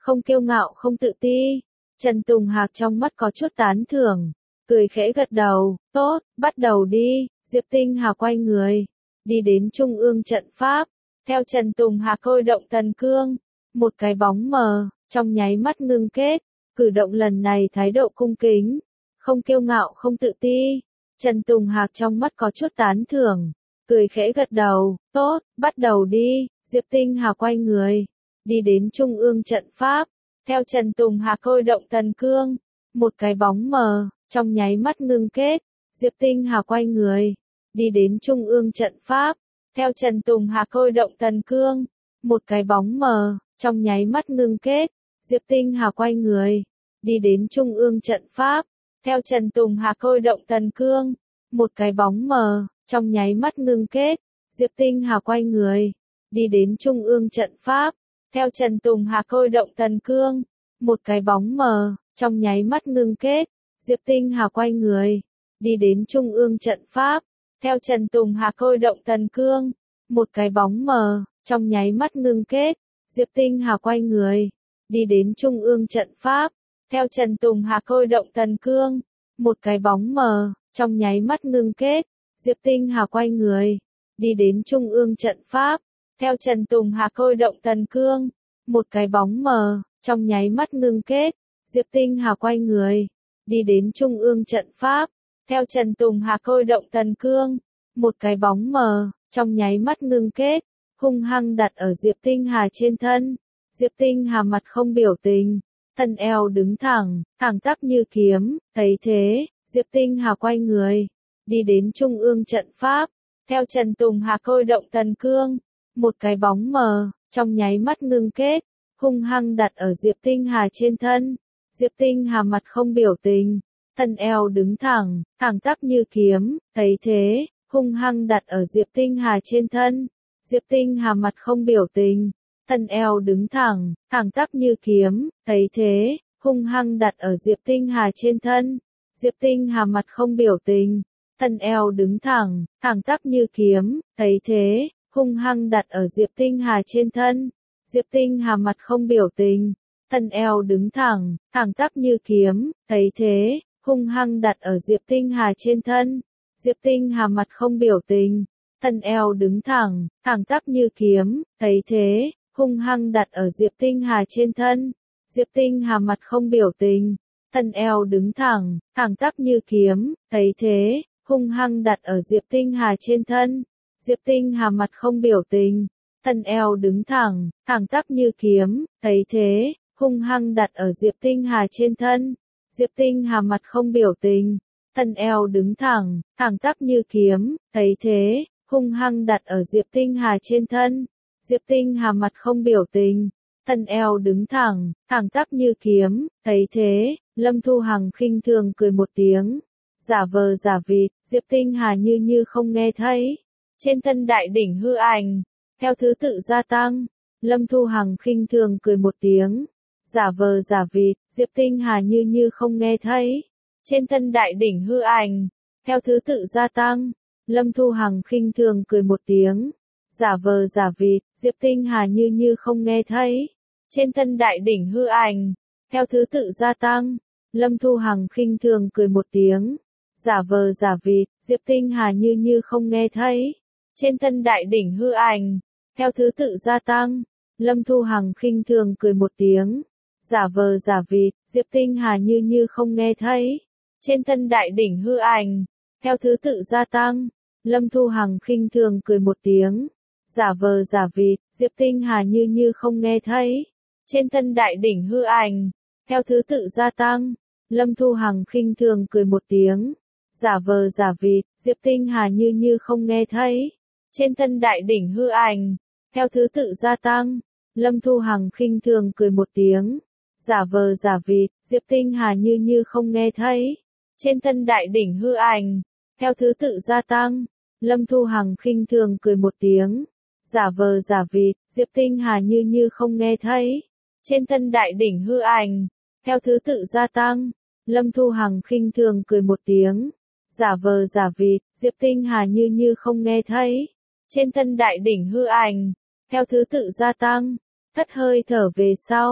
không kiêu ngạo không tự ti. Trần Tùng Hạc trong mắt có chút tán thưởng, cười khẽ gật đầu, tốt, bắt đầu đi. Diệp Tinh Hà quay người, đi đến trung ương trận pháp, theo Trần Tùng Hạc thôi động thần cương, một cái bóng mờ, trong nháy mắt ngưng kết, cử động lần này thái độ cung kính, không kiêu ngạo không tự ti. Trần Tùng Hạc trong mắt có chút tán thưởng, cười khẽ gật đầu, tốt, bắt đầu đi. Diệp Tinh Hà quay người, đi đến trung ương trận pháp, theo Trần Tùng Hạc thôi động thần cương, một cái bóng mờ, trong nháy mắt ngưng kết, Diệp Tinh Hà quay người, đi đến trung ương trận pháp, theo Trần Tùng Hạc thôi động thần cương, một cái bóng mờ, trong nháy mắt ngưng kết, Diệp Tinh Hà quay người, đi đến trung ương trận pháp, theo Trần Tùng Hạc thôi động thần cương, một cái bóng mờ, trong nháy mắt ngưng kết, Diệp Tinh Hà quay người, đi đến trung ương trận pháp, theo Trần Tùng Hạc thôi động thần cương, một cái bóng mờ, trong nháy mắt ngưng kết, Diệp Tinh Hà quay người, đi đến trung ương trận pháp, theo Trần Tùng Hạc thôi động thần cương, một cái bóng mờ, trong nháy mắt ngưng kết, Diệp Tinh Hà quay người, đi đến trung ương trận pháp, theo Trần Tùng Hạc thôi động thần cương, một cái bóng mờ, trong nháy mắt ngưng kết, Diệp Tinh Hà quay người, đi đến trung ương trận pháp, theo Trần Tùng Hạc thôi động thần cương, một cái bóng mờ, trong nháy mắt ngưng kết, Diệp Tinh Hà quay người, đi đến trung ương trận pháp, theo Trần Tùng Hạc thôi động thần cương, một cái bóng mờ, trong nháy mắt ngưng kết, hung hăng đặt ở Diệp Tinh Hà trên thân. Diệp Tinh Hà mặt không biểu tình, thân eo đứng thẳng, thẳng tắp như kiếm, thấy thế, Diệp Tinh Hà quay người, đi đến trung ương trận pháp, theo Trần Tùng Hạc thôi động thần cương, một cái bóng mờ, trong nháy mắt ngưng kết, hung hăng đặt ở Diệp Tinh Hà trên thân. Diệp Tinh Hà mặt không biểu tình, thân eo đứng thẳng, thẳng tắp như kiếm, thấy thế, hung hăng đặt ở Diệp Tinh Hà trên thân. Diệp Tinh Hà mặt không biểu tình, thân eo đứng thẳng, thẳng tắp như kiếm, thấy thế, hung hăng đặt ở Diệp Tinh Hà trên thân. Diệp Tinh Hà mặt không biểu tình, thân eo đứng thẳng, thẳng tắp như kiếm, thấy thế, hung hăng đặt ở Diệp Tinh Hà trên thân. Diệp Tinh Hà mặt không biểu tình, thân eo đứng thẳng, thẳng tắp như kiếm, thấy thế, hung hăng đặt ở Diệp Tinh Hà trên thân. Diệp Tinh Hà mặt không biểu tình, thân eo đứng thẳng, thẳng tắp như kiếm, thấy thế, hung hăng đặt ở Diệp Tinh Hà trên thân. Diệp Tinh Hà mặt không biểu tình, thân eo đứng thẳng, thẳng tắp như kiếm, thấy thế, hung hăng đặt ở Diệp Tinh Hà trên thân. Diệp Tinh Hà mặt không biểu tình, thân eo đứng thẳng, thẳng tắp như kiếm, thấy thế, hung hăng đặt ở Diệp Tinh Hà trên thân. Diệp Tinh Hà mặt không biểu tình, thân eo đứng thẳng, thẳng tắp như kiếm, thấy thế, hung hăng đặt ở Diệp Tinh Hà trên thân. Diệp Tinh Hà mặt không biểu tình, thân eo đứng thẳng, thẳng tắp như kiếm, thấy thế, Lâm Thu Hằng khinh thường cười một tiếng, giả vờ giả vịt. Diệp Tinh Hà như như không nghe thấy, trên thân đại đỉnh hư ảnh, theo thứ tự gia tăng. Lâm Thu Hằng khinh thường cười một tiếng, giả vờ giả vịt. Diệp Tinh Hà như như không nghe thấy, trên thân đại đỉnh hư ảnh, theo thứ tự gia tăng. Lâm Thu Hằng khinh thường cười một tiếng, giả vờ giả vịt. Diệp Tinh Hà như như không nghe thấy, trên thân đại đỉnh hư ảnh, theo thứ tự gia tăng. Lâm Thu Hằng khinh thường cười một tiếng, giả vờ giả vịt. Diệp Tinh Hà như như không nghe thấy, trên thân đại đỉnh hư ảnh, theo thứ tự gia tăng. Lâm Thu Hằng khinh thường cười một tiếng, giả vờ giả vịt. Diệp Tinh Hà như như không nghe thấy, trên thân đại đỉnh hư ảnh, theo thứ tự gia tăng. Lâm Thu Hằng khinh thường cười một tiếng, giả vờ giả vịt. Diệp Tinh Hà như như không nghe thấy, trên thân đại đỉnh hư ảnh, theo thứ tự gia tăng. Lâm Thu Hằng khinh thường cười một tiếng, giả vờ giả vịt. Diệp Tinh Hà như như không nghe thấy, trên thân đại đỉnh hư ảnh, theo thứ tự gia tăng. Lâm Thu Hằng khinh thường cười một tiếng, giả vờ giả vịt. Diệp Tinh Hà như như không nghe thấy, trên thân đại đỉnh hư ảnh, theo thứ tự gia tăng. Lâm Thu Hằng khinh thường cười một tiếng, giả vờ giả vịt. Diệp Tinh Hà như như không nghe thấy, trên thân đại đỉnh hư ảnh, theo thứ tự gia tăng. Lâm Thu Hằng khinh thường cười một tiếng, giả vờ giả vịt. Diệp Tinh Hà như như không nghe thấy, trên thân đại đỉnh hư ảnh, theo thứ tự gia tăng. Thất hơi thở về sau,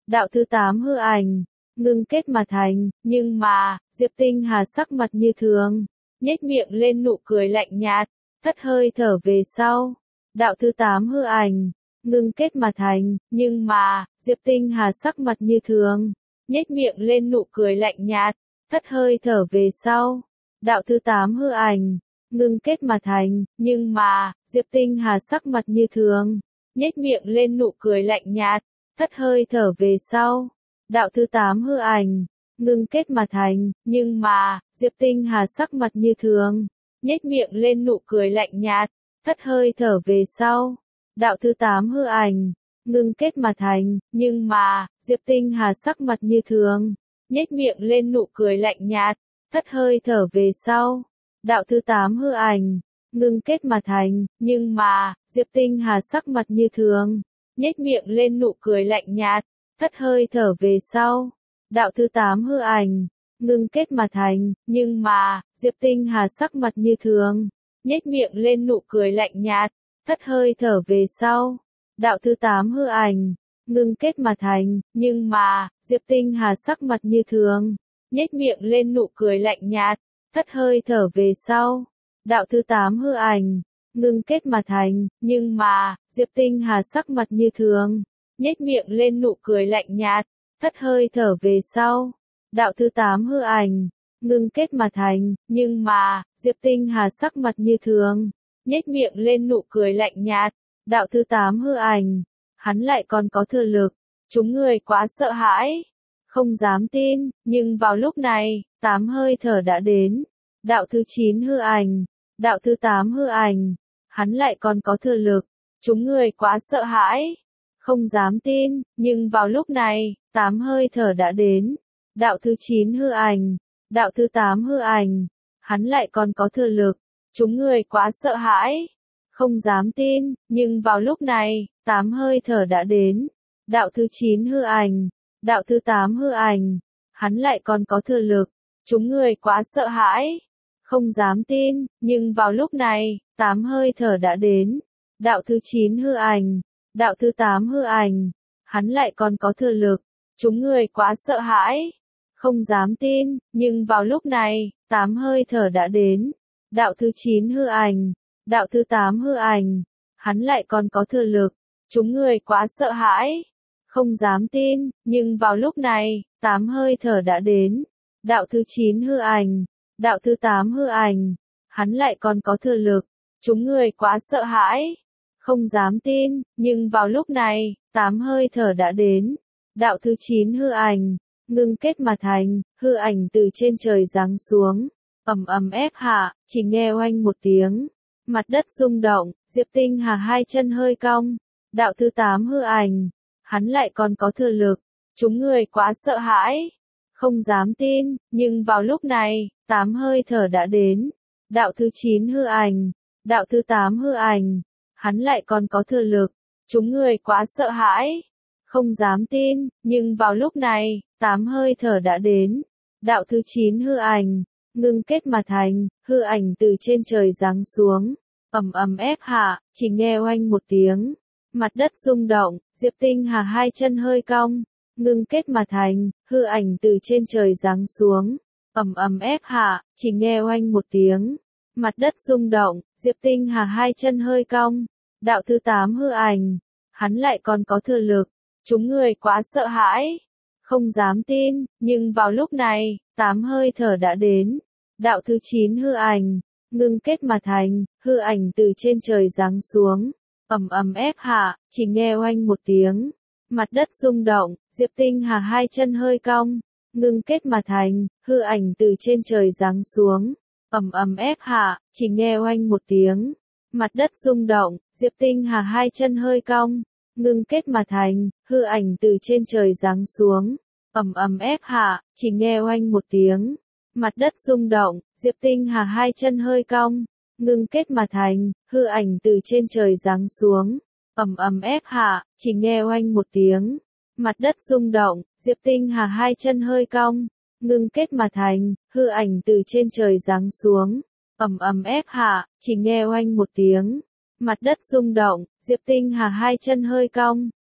đạo thứ tám hư ảnh, ngưng kết mà thành, nhưng mà, Diệp Tinh Hà sắc mặt như thường, nhếch miệng lên nụ cười lạnh nhạt, thất hơi thở về sau, đạo thứ tám hư ảnh, ngưng kết mà thành, nhưng mà, Diệp Tinh Hà sắc mặt như thường, nhếch miệng lên nụ cười lạnh nhạt, thất hơi thở về sau, đạo thứ tám hư ảnh, ngưng kết mà thành, nhưng mà, Diệp Tinh Hà sắc mặt như thường, nhếch miệng lên nụ cười lạnh nhạt, thất hơi thở về sau, đạo thứ tám hư ảnh, ngưng kết mà thành, nhưng mà, Diệp Tinh Hà sắc mặt như thường, nhếch miệng lên nụ cười lạnh nhạt, thất hơi thở về sau, đạo thứ tám hư ảnh, ngưng kết mà thành, nhưng mà, Diệp Tinh Hà sắc mặt như thường, nhếch miệng lên nụ cười lạnh nhạt, thất hơi thở về sau, đạo thứ tám hư ảnh, ngưng kết mà thành, nhưng mà, Diệp Tinh Hà sắc mặt như thường, nhếch miệng lên nụ cười lạnh nhạt, thất hơi thở về sau, đạo thứ tám hư ảnh, ngưng kết mà thành, nhưng mà, Diệp Tinh Hà sắc mặt như thường, nhếch miệng lên nụ cười lạnh nhạt, thất hơi thở về sau, đạo thứ tám hư ảnh, ngưng kết mà thành, nhưng mà, Diệp Tinh Hà sắc mặt như thường, nhếch miệng lên nụ cười lạnh nhạt, thất hơi thở về sau, đạo thứ tám hư ảnh, ngưng kết mà thành, nhưng mà, Diệp Tinh Hà sắc mặt như thường, nhếch miệng lên nụ cười lạnh nhạt, thất hơi thở về sau, đạo thứ tám hư ảnh, ngưng kết mà thành, nhưng mà, Diệp Tinh Hà sắc mặt như thường, nhếch miệng lên nụ cười lạnh nhạt, đạo thứ tám hư ảnh, hắn lại còn có thừa lực, chúng người quá sợ hãi, không dám tin, nhưng vào lúc này, tám hơi thở đã đến, đạo thứ chín hư ảnh, đạo thứ tám hư ảnh, hắn lại còn có thừa lực, chúng người quá sợ hãi, không dám tin, nhưng vào lúc này, tám hơi thở đã đến, đạo thứ chín hư ảnh, đạo thứ tám hư ảnh, hắn lại còn có thừa lực, chúng người quá sợ hãi, không dám tin, nhưng vào lúc này, tám hơi thở đã đến, đạo thứ chín hư ảnh, đạo thứ tám hư ảnh, hắn lại còn có thừa lực, chúng người quá sợ hãi, không dám tin, nhưng vào lúc này, tám hơi thở đã đến, đạo thứ chín hư ảnh, đạo thứ tám hư ảnh, hắn lại còn có thừa lực, chúng người quá sợ hãi, không dám tin, nhưng vào lúc này, tám hơi thở đã đến, đạo thứ chín hư ảnh, đạo thứ tám hư ảnh, hắn lại còn có thừa lực, chúng người quá sợ hãi, không dám tin, nhưng vào lúc này, tám hơi thở đã đến, đạo thứ chín hư ảnh, đạo thứ tám hư ảnh, hắn lại còn có thừa lực, chúng người quá sợ hãi, không dám tin, nhưng vào lúc này, tám hơi thở đã đến, đạo thứ chín hư ảnh, ngưng kết mà thành, hư ảnh từ trên trời giáng xuống, ầm ầm ép hạ, chỉ nghe oanh một tiếng, mặt đất rung động, Diệp Tinh Hà hai chân hơi cong, đạo thứ tám hư ảnh, hắn lại còn có thừa lực, chúng người quá sợ hãi, không dám tin, nhưng vào lúc này, tám hơi thở đã đến, đạo thứ chín hư ảnh, đạo thứ tám hư ảnh, hắn lại còn có thừa lực, chúng người quá sợ hãi, không dám tin, nhưng vào lúc này, tám hơi thở đã đến, đạo thứ chín hư ảnh, ngưng kết mà thành, hư ảnh từ trên trời giáng xuống, ầm ầm ép hạ, chỉ nghe oanh một tiếng, mặt đất rung động, Diệp Tinh Hà hai chân hơi cong, ngưng kết mà thành, hư ảnh từ trên trời giáng xuống, ầm ầm ép hạ, chỉ nghe oanh một tiếng, mặt đất rung động, Diệp Tinh Hà hai chân hơi cong, đạo thứ tám hư ảnh, hắn lại còn có thừa lực, chúng người quá sợ hãi, không dám tin, nhưng vào lúc này, tám hơi thở đã đến, đạo thứ chín hư ảnh, ngưng kết mà thành, hư ảnh từ trên trời giáng xuống, ầm ầm ép hạ, chỉ nghe oanh một tiếng, mặt đất rung động, Diệp Tinh Hà hai chân hơi cong, ngưng kết mà thành, hư ảnh từ trên trời giáng xuống, ầm ầm ép hạ, chỉ nghe oanh một tiếng, mặt đất rung động, Diệp Tinh Hà hai chân hơi cong, ngưng kết mà thành, hư ảnh từ trên trời giáng xuống, ầm ầm ép hạ, chỉ nghe oanh một tiếng, mặt đất rung động, Diệp Tinh Hà hai chân hơi cong, ngưng kết mà thành, hư ảnh từ trên trời giáng xuống, ầm ầm ép hạ, chỉ nghe oanh một tiếng, mặt đất rung động, Diệp Tinh Hà hai chân hơi cong, ngưng kết mà thành, hư ảnh từ trên trời giáng xuống, ầm ầm ép hạ, chỉ nghe oanh một tiếng, mặt đất rung động, Diệp Tinh Hà hai chân hơi cong,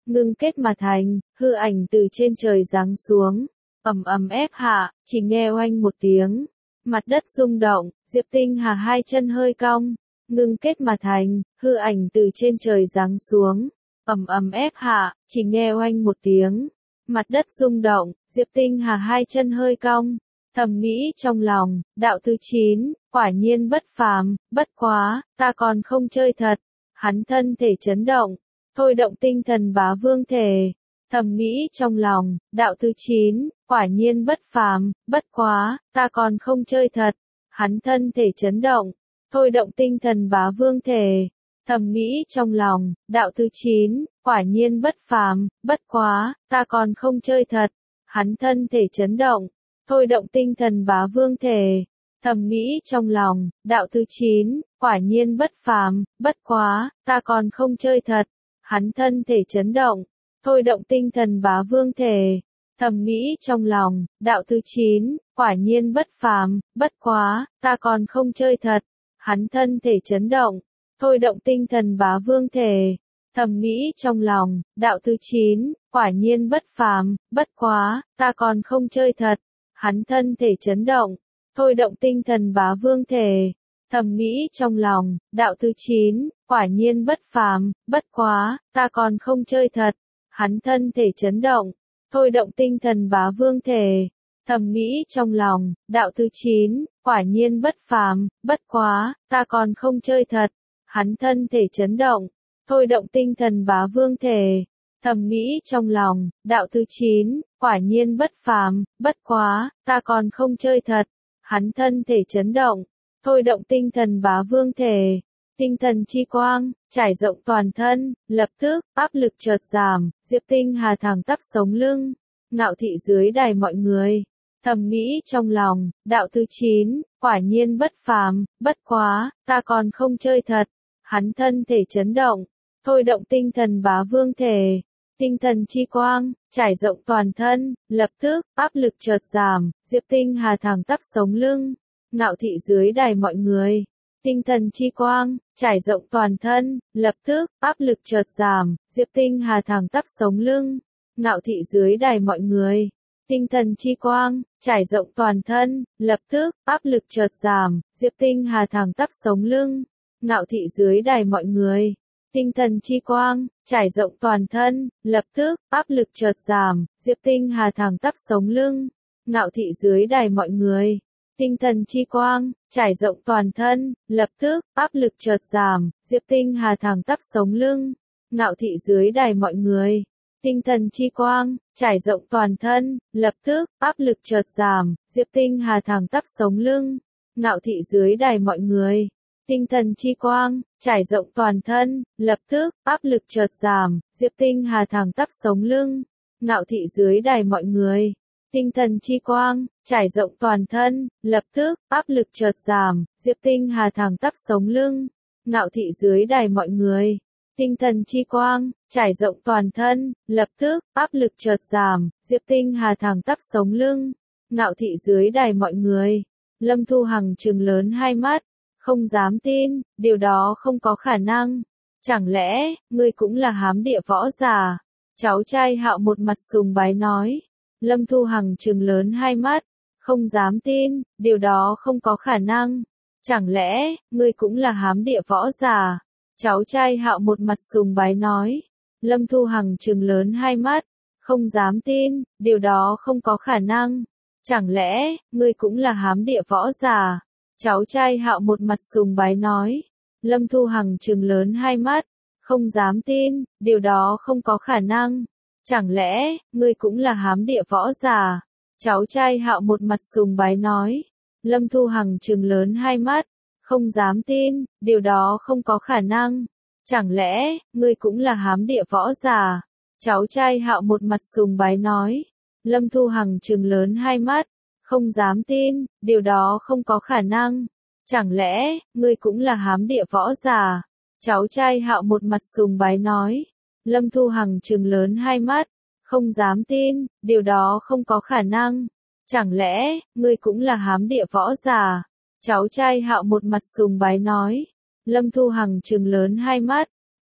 ngưng kết mà thành, hư ảnh từ trên trời giáng xuống, ầm ầm ép hạ, chỉ nghe oanh một tiếng, mặt đất rung động, Diệp Tinh Hà hai chân hơi cong, ngưng kết mà thành, hư ảnh từ trên trời giáng xuống, ầm ầm ép hạ, chỉ nghe oanh một tiếng, mặt đất rung động, Diệp Tinh Hà hai chân hơi cong, thầm nghĩ trong lòng, đạo thứ chín, quả nhiên bất phàm, bất quá, ta còn không chơi thật, hắn thân thể chấn động, thôi động tinh thần bá vương thể, thầm nghĩ trong lòng, đạo thứ chín, quả nhiên bất phàm, bất quá, ta còn không chơi thật, hắn thân thể chấn động, thôi động tinh thần bá vương thể, thầm nghĩ trong lòng, đạo thứ chín, quả nhiên bất phàm, bất quá, ta còn không chơi thật, hắn thân thể chấn động, thôi động tinh thần bá vương thể, thầm nghĩ trong lòng, đạo thứ chín, quả nhiên bất phàm, bất quá, ta còn không chơi thật, hắn thân thể chấn động, thôi động tinh thần bá vương thể, thầm nghĩ trong lòng, đạo thứ chín, quả nhiên bất phàm, bất quá, ta còn không chơi thật, hắn thân thể chấn động, thôi động tinh thần bá vương thể, thầm nghĩ trong lòng, đạo thứ chín, quả nhiên bất phàm, bất quá, ta còn không chơi thật, hắn thân thể chấn động, thôi động tinh thần bá vương thể, thầm nghĩ trong lòng, đạo thứ chín, quả nhiên bất phàm, bất quá, ta còn không chơi thật, hắn thân thể chấn động, thôi động tinh thần bá vương thể, thầm nghĩ trong lòng, đạo thứ chín, quả nhiên bất phàm, bất quá, ta còn không chơi thật, hắn thân thể chấn động, thôi động tinh thần bá vương thể, thầm nghĩ trong lòng, đạo thứ chín, quả nhiên bất phàm, bất quá, ta còn không chơi thật, hắn thân thể chấn động, thôi động tinh thần bá vương thể, tinh thần chi quang, trải rộng toàn thân, lập tức, áp lực chợt giảm, Diệp Tinh Hà thẳng tắp sống lưng, ngạo thị dưới đài mọi người, thầm nghĩ trong lòng, đạo thứ chín, quả nhiên bất phàm, bất quá, ta còn không chơi thật, hắn thân thể chấn động, thôi động tinh thần bá vương thể, tinh thần chi quang, trải rộng toàn thân, lập tức, áp lực chợt giảm, Diệp Tinh Hà thẳng tắp sống lưng, ngạo thị dưới đài mọi người, tinh thần chi quang, trải rộng toàn thân, lập tức, áp lực chợt giảm, Diệp Tinh Hà thẳng tắp sống lưng, ngạo thị dưới đài mọi người, tinh thần chi quang, trải rộng toàn thân, lập tức, áp lực chợt giảm, Diệp Tinh Hà thẳng tắp sống lưng, ngạo thị dưới đài mọi người, tinh thần chi quang, trải rộng toàn thân, lập tức, áp lực chợt giảm, Diệp Tinh Hà thẳng tắp sống lưng, ngạo thị dưới đài mọi người, tinh thần chi quang, trải rộng toàn thân, lập tức, áp lực chợt giảm, Diệp Tinh Hà thẳng tắp sống lưng, ngạo thị dưới đài mọi người, tinh thần chi quang, trải rộng toàn thân, lập tức, áp lực chợt giảm, Diệp Tinh Hà thẳng tắp sống lưng, ngạo thị dưới đài mọi người, tinh thần chi quang, trải rộng toàn thân, lập tức, áp lực chợt giảm, Diệp Tinh Hà thẳng tắp sống lưng, ngạo thị dưới đài mọi người, tinh thần chi quang, trải rộng toàn thân, lập tức, áp lực chợt giảm, Diệp Tinh Hà thẳng tắp sống lưng, ngạo thị dưới đài mọi người, tinh thần chi quang, trải rộng toàn thân, lập tức, áp lực chợt giảm, Diệp Tinh Hà thẳng tắp sống lưng, ngạo thị dưới đài mọi người, Lâm Thu Hằng trừng lớn hai mắt, không dám tin, điều đó không có khả năng, chẳng lẽ, ngươi cũng là hám địa võ giả, cháu trai Hạo một mặt sùng bái nói, Lâm Thu Hằng trừng lớn hai mắt, không dám tin, điều đó không có khả năng, chẳng lẽ, ngươi cũng là hám địa võ giả, cháu trai Hạo một mặt sùng bái nói, Lâm Thu Hằng trừng lớn hai mắt, không dám tin, điều đó không có khả năng, chẳng lẽ, ngươi cũng là hám địa võ giả, cháu trai Hạo một mặt sùng bái nói, Lâm Thu Hằng trừng lớn hai mắt, không dám tin, điều đó không có khả năng, chẳng lẽ, ngươi cũng là hám địa võ giả, cháu trai Hạo một mặt sùng bái nói, Lâm Thu Hằng trừng lớn hai mắt, không dám tin, điều đó không có khả năng, chẳng lẽ, ngươi cũng là hám địa võ giả, cháu trai Hạo một mặt sùng bái nói, Lâm Thu Hằng trừng lớn hai mắt, không dám tin, điều đó không có khả năng, chẳng lẽ, ngươi cũng là hám địa võ giả, cháu trai Hạo một mặt sùng bái nói, Lâm Thu Hằng trừng lớn hai mắt, không dám tin, điều đó không có khả năng, chẳng lẽ, ngươi cũng là hám địa võ giả, cháu trai Hạo một mặt sùng bái nói, Lâm Thu Hằng trừng lớn hai mắt,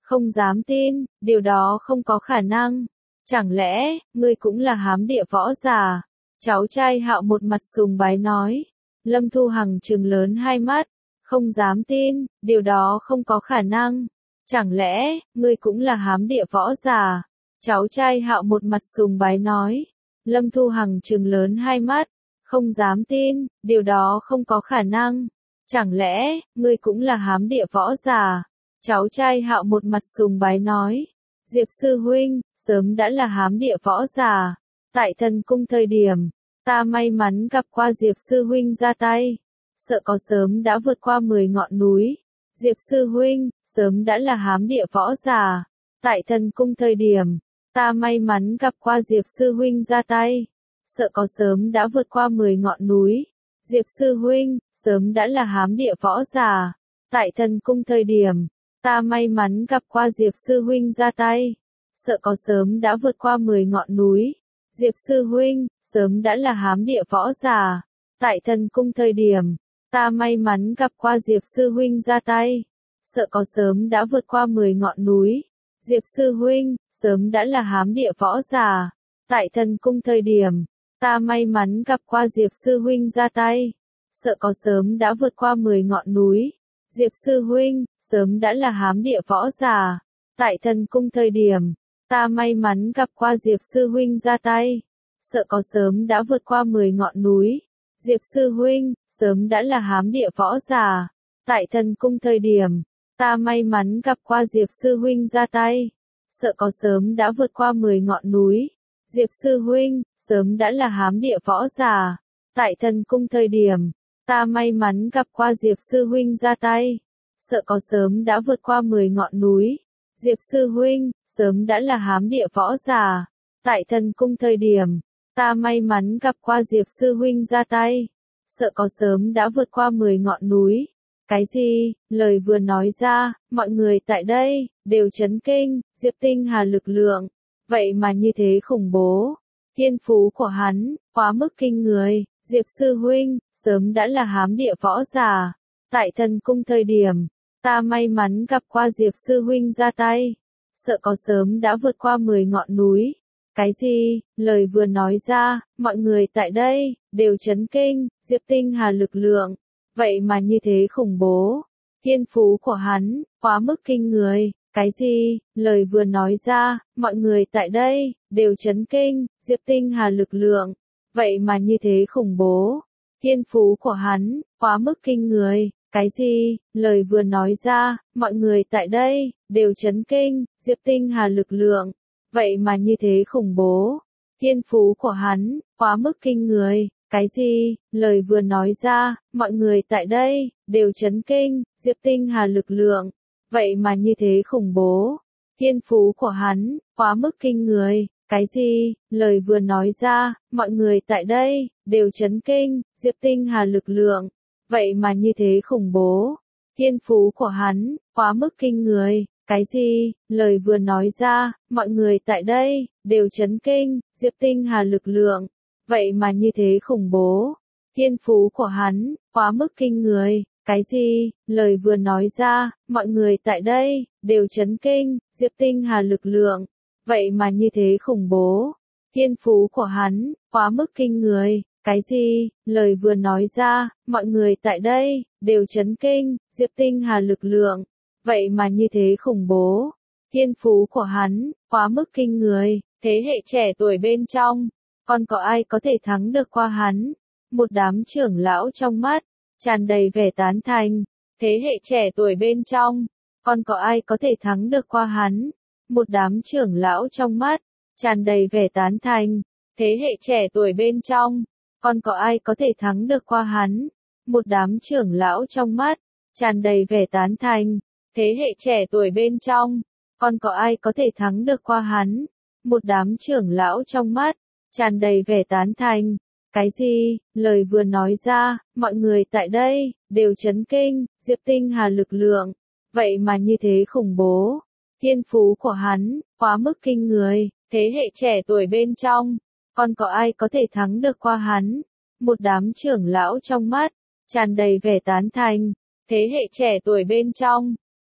Không dám tin, điều đó không có khả năng. Chẳng lẽ, ngươi cũng là hám địa võ giả? Cháu trai Hạo một mặt sùng bái nói. Lâm Thu Hằng trừng lớn hai mắt. Không dám tin, điều đó không có khả năng. Chẳng lẽ, ngươi cũng là hám địa võ giả? Cháu trai Hạo một mặt sùng bái nói. Lâm Thu Hằng trừng lớn hai mắt. Không dám tin, điều đó không có khả năng. Chẳng lẽ, ngươi cũng là hám địa võ giả? Cháu trai Hạo một mặt sùng bái nói. Diệp sư huynh, sớm đã là hám địa võ giả. Tại thần cung thời điểm, ta may mắn gặp qua Diệp sư huynh ra tay. Sợ có sớm đã vượt qua mười ngọn núi. Diệp sư huynh, sớm đã là hám địa võ giả. Tại thần cung thời điểm, ta may mắn gặp qua Diệp sư huynh ra tay. Sợ có sớm đã vượt qua mười ngọn núi. Diệp sư huynh, sớm đã là hám địa võ giả. Tại thần cung thời điểm, ta may mắn gặp qua Diệp sư huynh ra tay. Sợ có sớm đã vượt qua mười ngọn núi. Diệp sư huynh, sớm đã là hám địa võ giả. Tại thần cung thời điểm, ta may mắn gặp qua Diệp sư huynh ra tay. Sợ có sớm đã vượt qua mười ngọn núi. Diệp sư huynh, sớm đã là hám địa võ giả. Tại thần cung thời điểm, ta may mắn gặp qua Diệp sư huynh ra tay. Sợ có sớm đã vượt qua mười ngọn núi. Diệp sư huynh, sớm đã là hám địa võ giả. Tại thần cung thời điểm, ta may mắn gặp qua Diệp sư huynh ra tay. Sợ có sớm đã vượt qua mười ngọn núi. Diệp sư huynh, sớm đã là hám địa võ giả. Tại thần cung thời điểm, ta may mắn gặp qua Diệp sư huynh ra tay. Sợ có sớm đã vượt qua mười ngọn núi. Diệp sư huynh, sớm đã là hám địa võ giả. Tại thần cung thời điểm, ta may mắn gặp qua Diệp sư huynh ra tay. Sợ có sớm đã vượt qua mười ngọn núi. Diệp sư huynh, sớm đã là hám địa võ giả. Tại thần cung thời điểm, ta may mắn gặp qua Diệp sư huynh ra tay. Sợ có sớm đã vượt qua mười ngọn núi. Cái gì? Lời vừa nói ra, mọi người tại đây đều chấn kinh. Diệp Tinh Hà lực lượng, vậy mà như thế khủng bố. Thiên phú của hắn quá mức kinh người. Diệp sư huynh, sớm đã là hám địa võ giả. Tại thần cung thời điểm, ta may mắn gặp qua Diệp sư huynh ra tay. Sợ có sớm đã vượt qua mười ngọn núi. Cái gì? Lời vừa nói ra, mọi người tại đây đều chấn kinh. Diệp Tinh Hà lực lượng, vậy mà như thế khủng bố. Thiên phú của hắn quá mức kinh người. Cái gì? Lời vừa nói ra, mọi người tại đây đều chấn kinh. Diệp Tinh Hà lực lượng, vậy mà như thế khủng bố. Thiên phú của hắn quá mức kinh người. Cái gì? Lời vừa nói ra, mọi người tại đây đều chấn kinh. Diệp Tinh Hà lực lượng, vậy mà như thế khủng bố. Thiên phú của hắn quá mức kinh người. Cái gì? Lời vừa nói ra, mọi người tại đây đều chấn kinh. Diệp Tinh Hà lực lượng, vậy mà như thế khủng bố. Thiên phú của hắn quá mức kinh người. Cái gì? Lời vừa nói ra, mọi người tại đây đều chấn kinh. Diệp Tinh Hà lực lượng, vậy mà như thế khủng bố. Thiên phú của hắn quá mức kinh người. Cái gì? Lời vừa nói ra, mọi người tại đây đều chấn kinh. Diệp Tinh Hà lực lượng, vậy mà như thế khủng bố. Thiên phú của hắn quá mức kinh người. Cái gì? Lời vừa nói ra, mọi người tại đây đều chấn kinh. Diệp Tinh Hà lực lượng, vậy mà như thế khủng bố. Thiên phú của hắn quá mức kinh người. Cái gì? Lời vừa nói ra, mọi người tại đây đều chấn kinh. Diệp Tinh Hà lực lượng, vậy mà như thế khủng bố. Thiên phú của hắn quá mức kinh người. Thế hệ trẻ tuổi bên trong, còn có ai có thể thắng được qua hắn? Một đám trưởng lão trong mắt tràn đầy vẻ tán thành. Thế hệ trẻ tuổi bên trong, còn có ai có thể thắng được qua hắn? Một đám trưởng lão trong mắt tràn đầy vẻ tán thành. Thế hệ trẻ tuổi bên trong, còn có ai có thể thắng được qua hắn? Một đám trưởng lão trong mắt tràn đầy vẻ tán thành. Thế hệ trẻ tuổi bên trong, còn có ai có thể thắng được qua hắn? Một đám trưởng lão trong mắt tràn đầy vẻ tán thành. Cái gì? Lời vừa nói ra, mọi người tại đây đều chấn kinh. Diệp Tinh Hà lực lượng, vậy mà như thế khủng bố. Thiên phú của hắn quá mức kinh người. Thế hệ trẻ tuổi bên trong, còn có ai có thể thắng được qua hắn? Một đám trưởng lão trong mắt tràn đầy vẻ tán thành. Thế hệ trẻ tuổi bên trong,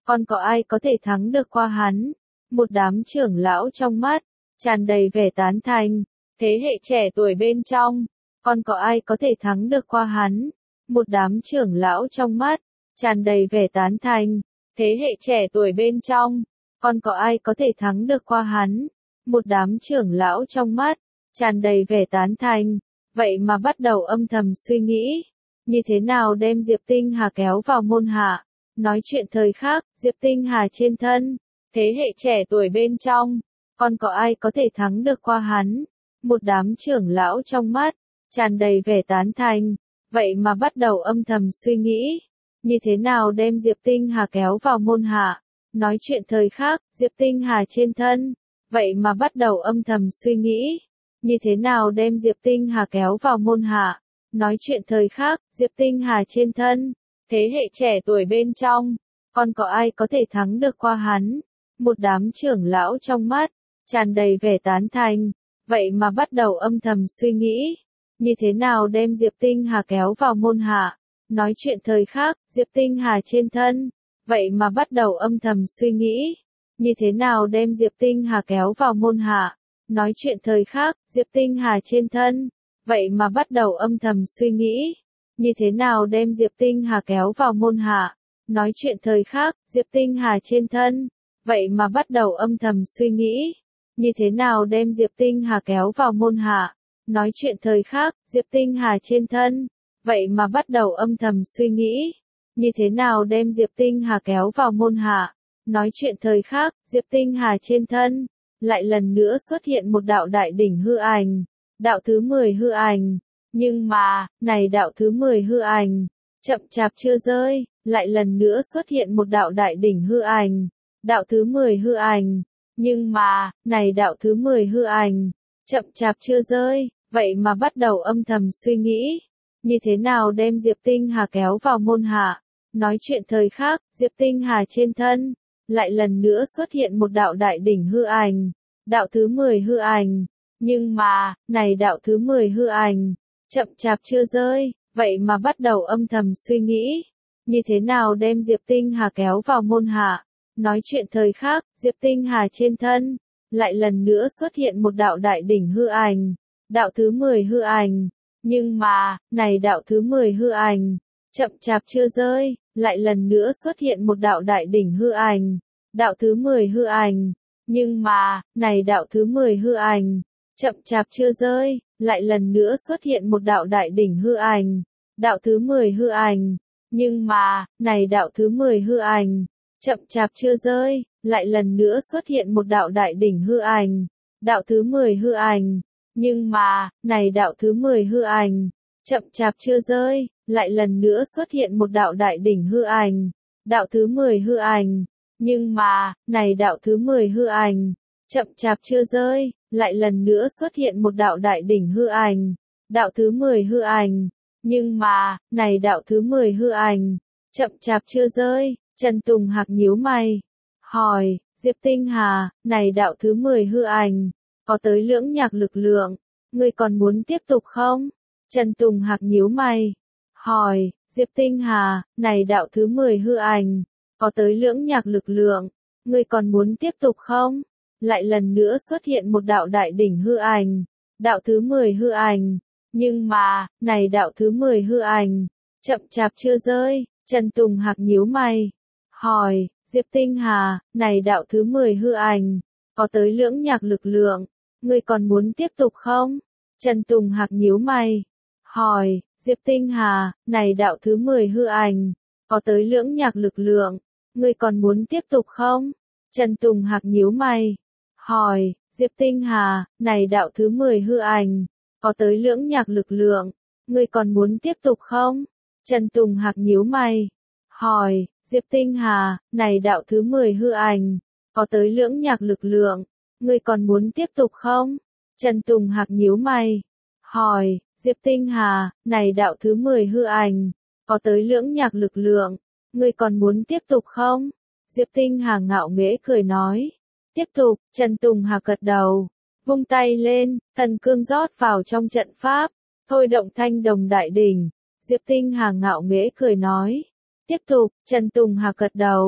còn có ai có thể thắng được qua hắn? Một đám trưởng lão trong mắt, tràn đầy vẻ tán thành. Thế hệ trẻ tuổi bên trong, còn có ai có thể thắng được qua hắn? Một đám trưởng lão trong mắt, tràn đầy vẻ tán thành. Thế hệ trẻ tuổi bên trong, còn có ai có thể thắng được qua hắn? Một đám trưởng lão trong mắt, tràn đầy vẻ tán thành. Vậy mà bắt đầu âm thầm suy nghĩ, như thế nào đem Diệp Tinh Hà kéo vào môn hạ. Nói chuyện thời khắc, Diệp Tinh Hà trên thân, thế hệ trẻ tuổi bên trong, còn có ai có thể thắng được qua hắn? Một đám trưởng lão trong mắt, tràn đầy vẻ tán thành. Vậy mà bắt đầu âm thầm suy nghĩ, như thế nào đem Diệp Tinh Hà kéo vào môn hạ. Nói chuyện thời khắc, Diệp Tinh Hà trên thân, vậy mà bắt đầu âm thầm suy nghĩ, như thế nào đem Diệp Tinh Hà kéo vào môn hạ. Nói chuyện thời khắc, Diệp Tinh Hà trên thân, thế hệ trẻ tuổi bên trong, còn có ai có thể thắng được qua hắn? Một đám trưởng lão trong mắt, tràn đầy vẻ tán thành. Vậy mà bắt đầu âm thầm suy nghĩ, như thế nào đem Diệp Tinh Hà kéo vào môn hạ. Nói chuyện thời khắc, Diệp Tinh Hà trên thân, vậy mà bắt đầu âm thầm suy nghĩ, như thế nào đem Diệp Tinh Hà kéo vào môn hạ. Nói chuyện thời khắc, Diệp Tinh Hà trên thân, vậy mà bắt đầu âm thầm suy nghĩ, như thế nào đem Diệp Tinh Hà kéo vào môn hạ. Nói chuyện thời khắc, Diệp Tinh Hà trên thân, vậy mà bắt đầu âm thầm suy nghĩ, như thế nào đem Diệp Tinh Hà kéo vào môn hạ. Nói chuyện thời khắc, Diệp Tinh Hà trên thân, vậy mà bắt đầu âm thầm suy nghĩ, như thế nào đem Diệp Tinh Hà kéo vào môn hạ. Nói chuyện thời khắc, Diệp Tinh Hà trên thân, lại lần nữa xuất hiện một đạo đại đỉnh hư ảnh, đạo thứ mười hư ảnh. Nhưng mà, này đạo thứ mười hư ảnh, chậm chạp chưa rơi, lại lần nữa xuất hiện một đạo đại đỉnh hư ảnh, đạo thứ mười hư ảnh. Nhưng mà, này đạo thứ mười hư ảnh, chậm chạp chưa rơi, vậy mà bắt đầu âm thầm suy nghĩ, như thế nào đem Diệp Tinh Hà kéo vào môn hạ. Nói chuyện thời khắc, Diệp Tinh Hà trên thân, lại lần nữa xuất hiện một đạo đại đỉnh hư ảnh, đạo thứ mười hư ảnh. Nhưng mà, này đạo thứ mười hư ảnh, chậm chạp chưa rơi, vậy mà bắt đầu âm thầm suy nghĩ, như thế nào đem Diệp Tinh Hà kéo vào môn hạ. Nói chuyện thời khắc, Diệp Tinh Hà trên thân, lại lần nữa xuất hiện một đạo đại đỉnh hư ảnh, đạo thứ mười hư ảnh. Nhưng mà, này đạo thứ mười hư ảnh, chậm chạp chưa rơi, lại lần nữa xuất hiện một đạo đại đỉnh hư ảnh, đạo thứ mười hư ảnh. Nhưng mà, này đạo thứ mười hư ảnh, chậm chạp chưa rơi, lại lần nữa xuất hiện một đạo đại đỉnh hư ảnh, đạo thứ mười hư ảnh. Nhưng mà, này đạo thứ mười hư ảnh, chậm chạp chưa rơi, lại lần nữa xuất hiện một đạo đại đỉnh hư ảnh, đạo thứ mười hư ảnh. Nhưng mà, này đạo thứ mười hư ảnh, chậm chạp chưa rơi, lại lần nữa xuất hiện một đạo đại đỉnh hư ảnh, đạo thứ mười hư ảnh. Nhưng mà, này đạo thứ mười hư ảnh, chậm chạp chưa rơi, lại lần nữa xuất hiện một đạo đại đỉnh hư ảnh, đạo thứ mười hư ảnh. Nhưng mà, này đạo thứ mười hư ảnh, chậm chạp chưa rơi. Trần Tùng Hạc nhíu mày, hỏi, Diệp Tinh Hà, này đạo thứ mười hư ảnh, có tới lưỡng nhạc lực lượng, ngươi còn muốn tiếp tục không? Trần Tùng Hạc nhíu mày, hỏi, Diệp Tinh Hà, này đạo thứ mười hư ảnh, có tới lưỡng nhạc lực lượng, ngươi còn muốn tiếp tục không? Lại lần nữa xuất hiện một đạo đại đỉnh hư ảnh, đạo thứ mười hư ảnh. Nhưng mà, này đạo thứ mười hư ảnh, chậm chạp chưa rơi. Trần Tùng Hạc nhíu mày, hỏi, Diệp Tinh Hà, này đạo thứ mười hư ảnh, có tới lưỡng nhạc lực lượng, ngươi còn muốn tiếp tục không? Trần Tùng Hạc nhíu mày, hỏi, Diệp Tinh Hà, này đạo thứ mười hư ảnh, có tới lưỡng nhạc lực lượng, ngươi còn muốn tiếp tục không? Trần Tùng Hạc nhíu mày, hỏi, Diệp Tinh Hà, này đạo thứ mười hư ảnh, có tới lưỡng nhạc lực lượng, ngươi còn muốn tiếp tục không? Trần Tùng Hạc nhíu mày, hỏi, Diệp Tinh Hà, này đạo thứ mười hư ảnh, có tới lưỡng nhạc lực lượng, ngươi còn muốn tiếp tục không? Trần Tùng Hạc nhíu mày, hỏi, Diệp Tinh Hà, này đạo thứ mười hư ảnh, có tới lưỡng nhạc lực lượng, ngươi còn muốn tiếp tục không? Diệp Tinh Hà ngạo nghễ cười nói, tiếp tục. Trần Tùng Hạc gật đầu, vung tay lên, thần cương rót vào trong trận pháp, thôi động thanh đồng đại đỉnh. Diệp Tinh Hà ngạo nghễ cười nói, tiếp tục. Trần Tùng Hạc gật đầu,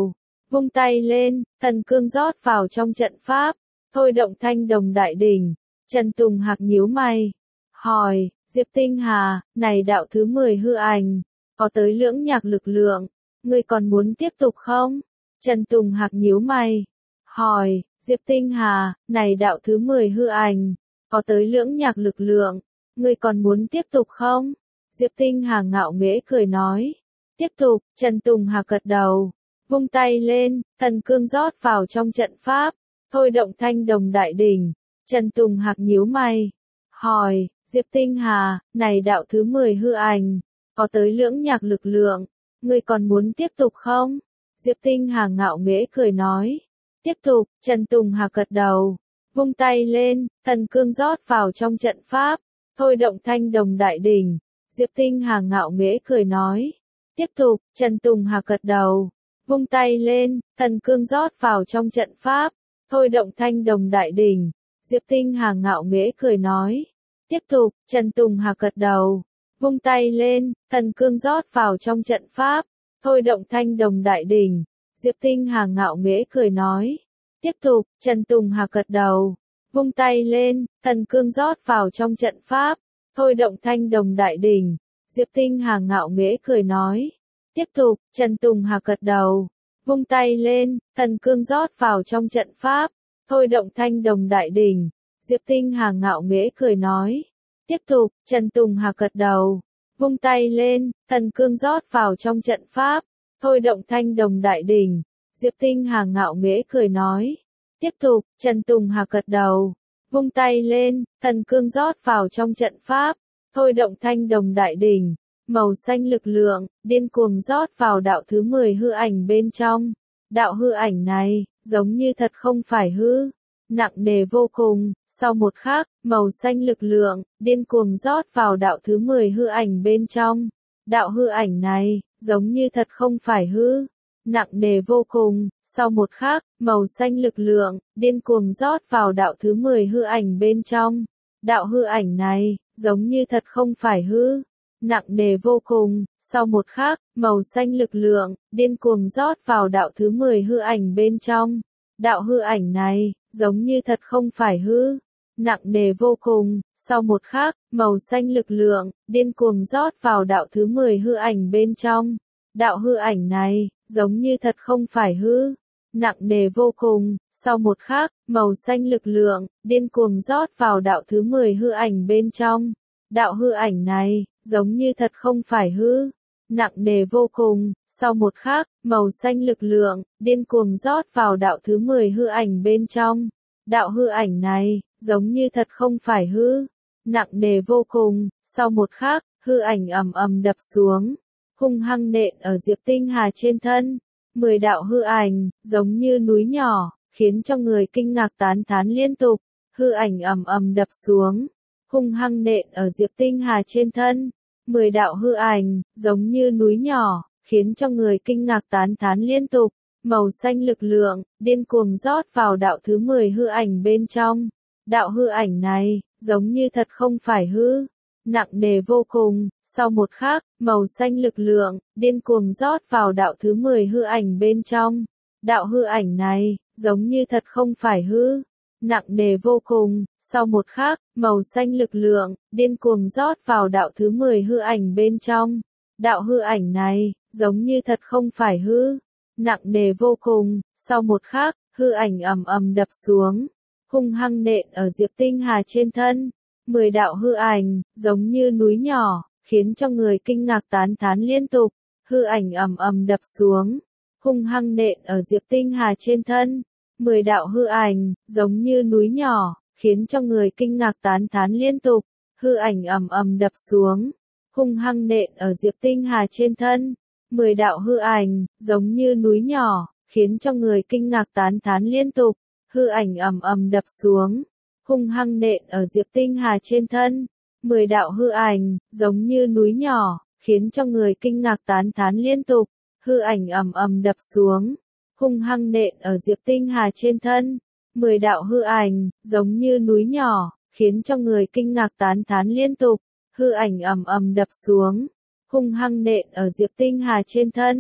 vung tay lên, thần cương rót vào trong trận pháp, thôi động thanh đồng đại đỉnh. Trần Tùng Hạc nhíu mày, hỏi, Diệp Tinh Hà, này đạo thứ mười hư ảnh, có tới lưỡng nhạc lực lượng, ngươi còn muốn tiếp tục không? Trần Tùng Hạc nhíu mày, hỏi, Diệp Tinh Hà, này đạo thứ mười hư ảnh, có tới lưỡng nhạc lực lượng, ngươi còn muốn tiếp tục không? Diệp Tinh Hà ngạo nghễ cười nói, tiếp tục. Trần Tùng Hạc gật đầu, vung tay lên, thần cương rót vào trong trận pháp, thôi động thanh đồng đại đỉnh. Trần Tùng Hạc nhíu mày, hỏi, Diệp Tinh Hà, này đạo thứ mười hư ảnh, có tới lưỡng nhạc lực lượng, ngươi còn muốn tiếp tục không? Diệp Tinh Hà ngạo nghễ cười nói, tiếp tục. Trần Tùng Hạc gật đầu, vung tay lên, thần cương rót vào trong trận pháp, thôi động thanh đồng đại đỉnh. Diệp Tinh Hà ngạo nghễ cười nói, tiếp tục. Trần Tùng Hạc gật đầu, vung tay lên, thần cương rót vào trong trận pháp, thôi động thanh đồng đại đỉnh. Diệp Tinh Hà ngạo nghễ cười nói, tiếp tục. Trần Tùng Hạc gật đầu, vung tay lên, thần cương rót vào trong trận pháp, thôi động thanh đồng đại đỉnh. Diệp Tinh Hà ngạo nghễ cười nói, tiếp tục. Trần Tùng Hạc gật đầu, vung tay lên, thần cương rót vào trong trận pháp, thôi động thanh đồng đại đỉnh. Diệp Tinh Hà ngạo nghễ cười nói, tiếp tục. Trần Tùng Hạc gật đầu, vung tay lên, thần cương rót vào trong trận pháp, thôi động thanh đồng đại đỉnh. Diệp Tinh Hà ngạo nghễ cười nói, tiếp tục. Trần Tùng Hạc gật đầu, vung tay lên, thần cương rót vào trong trận pháp, thôi động thanh đồng đại đỉnh. Diệp Tinh Hà ngạo nghễ cười nói, tiếp tục. Trần Tùng Hạc gật đầu, vung tay lên, thần cương rót vào trong trận pháp, thôi động thanh đồng đại đỉnh. Màu xanh lực lượng, điên cuồng rót vào đạo thứ mười hư ảnh bên trong. Đạo hư ảnh này, giống như thật không phải hư, nặng nề vô cùng. Sau một khắc, màu xanh lực lượng, điên cuồng rót vào đạo thứ mười hư ảnh bên trong. Đạo hư ảnh này, giống như thật không phải hư, nặng nề vô cùng. Sau một khắc, màu xanh lực lượng, điên cuồng rót vào đạo thứ mười hư ảnh bên trong. Đạo hư ảnh này, giống như thật không phải hư, nặng nề vô cùng. Sau một khắc, màu xanh lực lượng, điên cuồng rót vào đạo thứ mười hư ảnh bên trong. Đạo hư ảnh này, giống như thật không phải hư, nặng nề vô cùng. Sau một khắc, màu xanh lực lượng, điên cuồng rót vào đạo thứ mười hư ảnh bên trong. Đạo hư ảnh này, giống như thật không phải hư, nặng nề vô cùng. Sau một khắc, màu xanh lực lượng, điên cuồng rót vào đạo thứ mười hư ảnh bên trong. Đạo hư ảnh này, giống như thật không phải hư, nặng nề vô cùng. Sau một khắc, màu xanh lực lượng, điên cuồng rót vào đạo thứ mười hư ảnh bên trong. Đạo hư ảnh này, giống như thật không phải hư, nặng nề vô cùng. Sau một khắc, hư ảnh ầm ầm đập xuống, hung hăng nện ở Diệp Tinh Hà trên thân. Mười đạo hư ảnh, giống như núi nhỏ, khiến cho người kinh ngạc tán thán liên tục. Hư ảnh ầm ầm đập xuống, hung hăng nện ở Diệp Tinh Hà trên thân. Mười đạo hư ảnh, giống như núi nhỏ, khiến cho người kinh ngạc tán thán liên tục. Màu xanh lực lượng, điên cuồng rót vào đạo thứ mười hư ảnh bên trong. Đạo hư ảnh này, giống như thật không phải hư, nặng nề vô cùng. Sau một khắc, màu xanh lực lượng, điên cuồng rót vào đạo thứ mười hư ảnh bên trong. Đạo hư ảnh này, giống như thật không phải hư, nặng nề vô cùng. Sau một khắc, màu xanh lực lượng, điên cuồng rót vào đạo thứ mười hư ảnh bên trong. Đạo hư ảnh này, giống như thật không phải hư, nặng nề vô cùng. Sau một khắc, hư ảnh ầm ầm đập xuống, hung hăng nện ở Diệp Tinh Hà trên thân. Mười đạo hư ảnh, giống như núi nhỏ, khiến cho người kinh ngạc tán thán liên tục. Hư ảnh ầm ầm đập xuống, hung hăng nện ở Diệp Tinh Hà trên thân. Mười đạo hư ảnh, giống như núi nhỏ, khiến cho người kinh ngạc tán thán liên tục. Hư ảnh ầm ầm đập xuống, hung hăng nện ở Diệp Tinh Hà trên thân. Mười đạo hư ảnh, giống như núi nhỏ, khiến cho người kinh ngạc tán thán liên tục. Hư ảnh ầm ầm đập xuống, hung hăng nện ở Diệp Tinh Hà trên thân. Mười đạo hư ảnh, giống như núi nhỏ, khiến cho người kinh ngạc tán thán liên tục. Hư ảnh ầm ầm đập xuống, hung hăng nện ở Diệp Tinh Hà trên thân. Mười đạo hư ảnh, giống như núi nhỏ, khiến cho người kinh ngạc tán thán liên tục. Hư ảnh ầm ầm đập xuống, hung hăng nện ở Diệp Tinh Hà trên thân.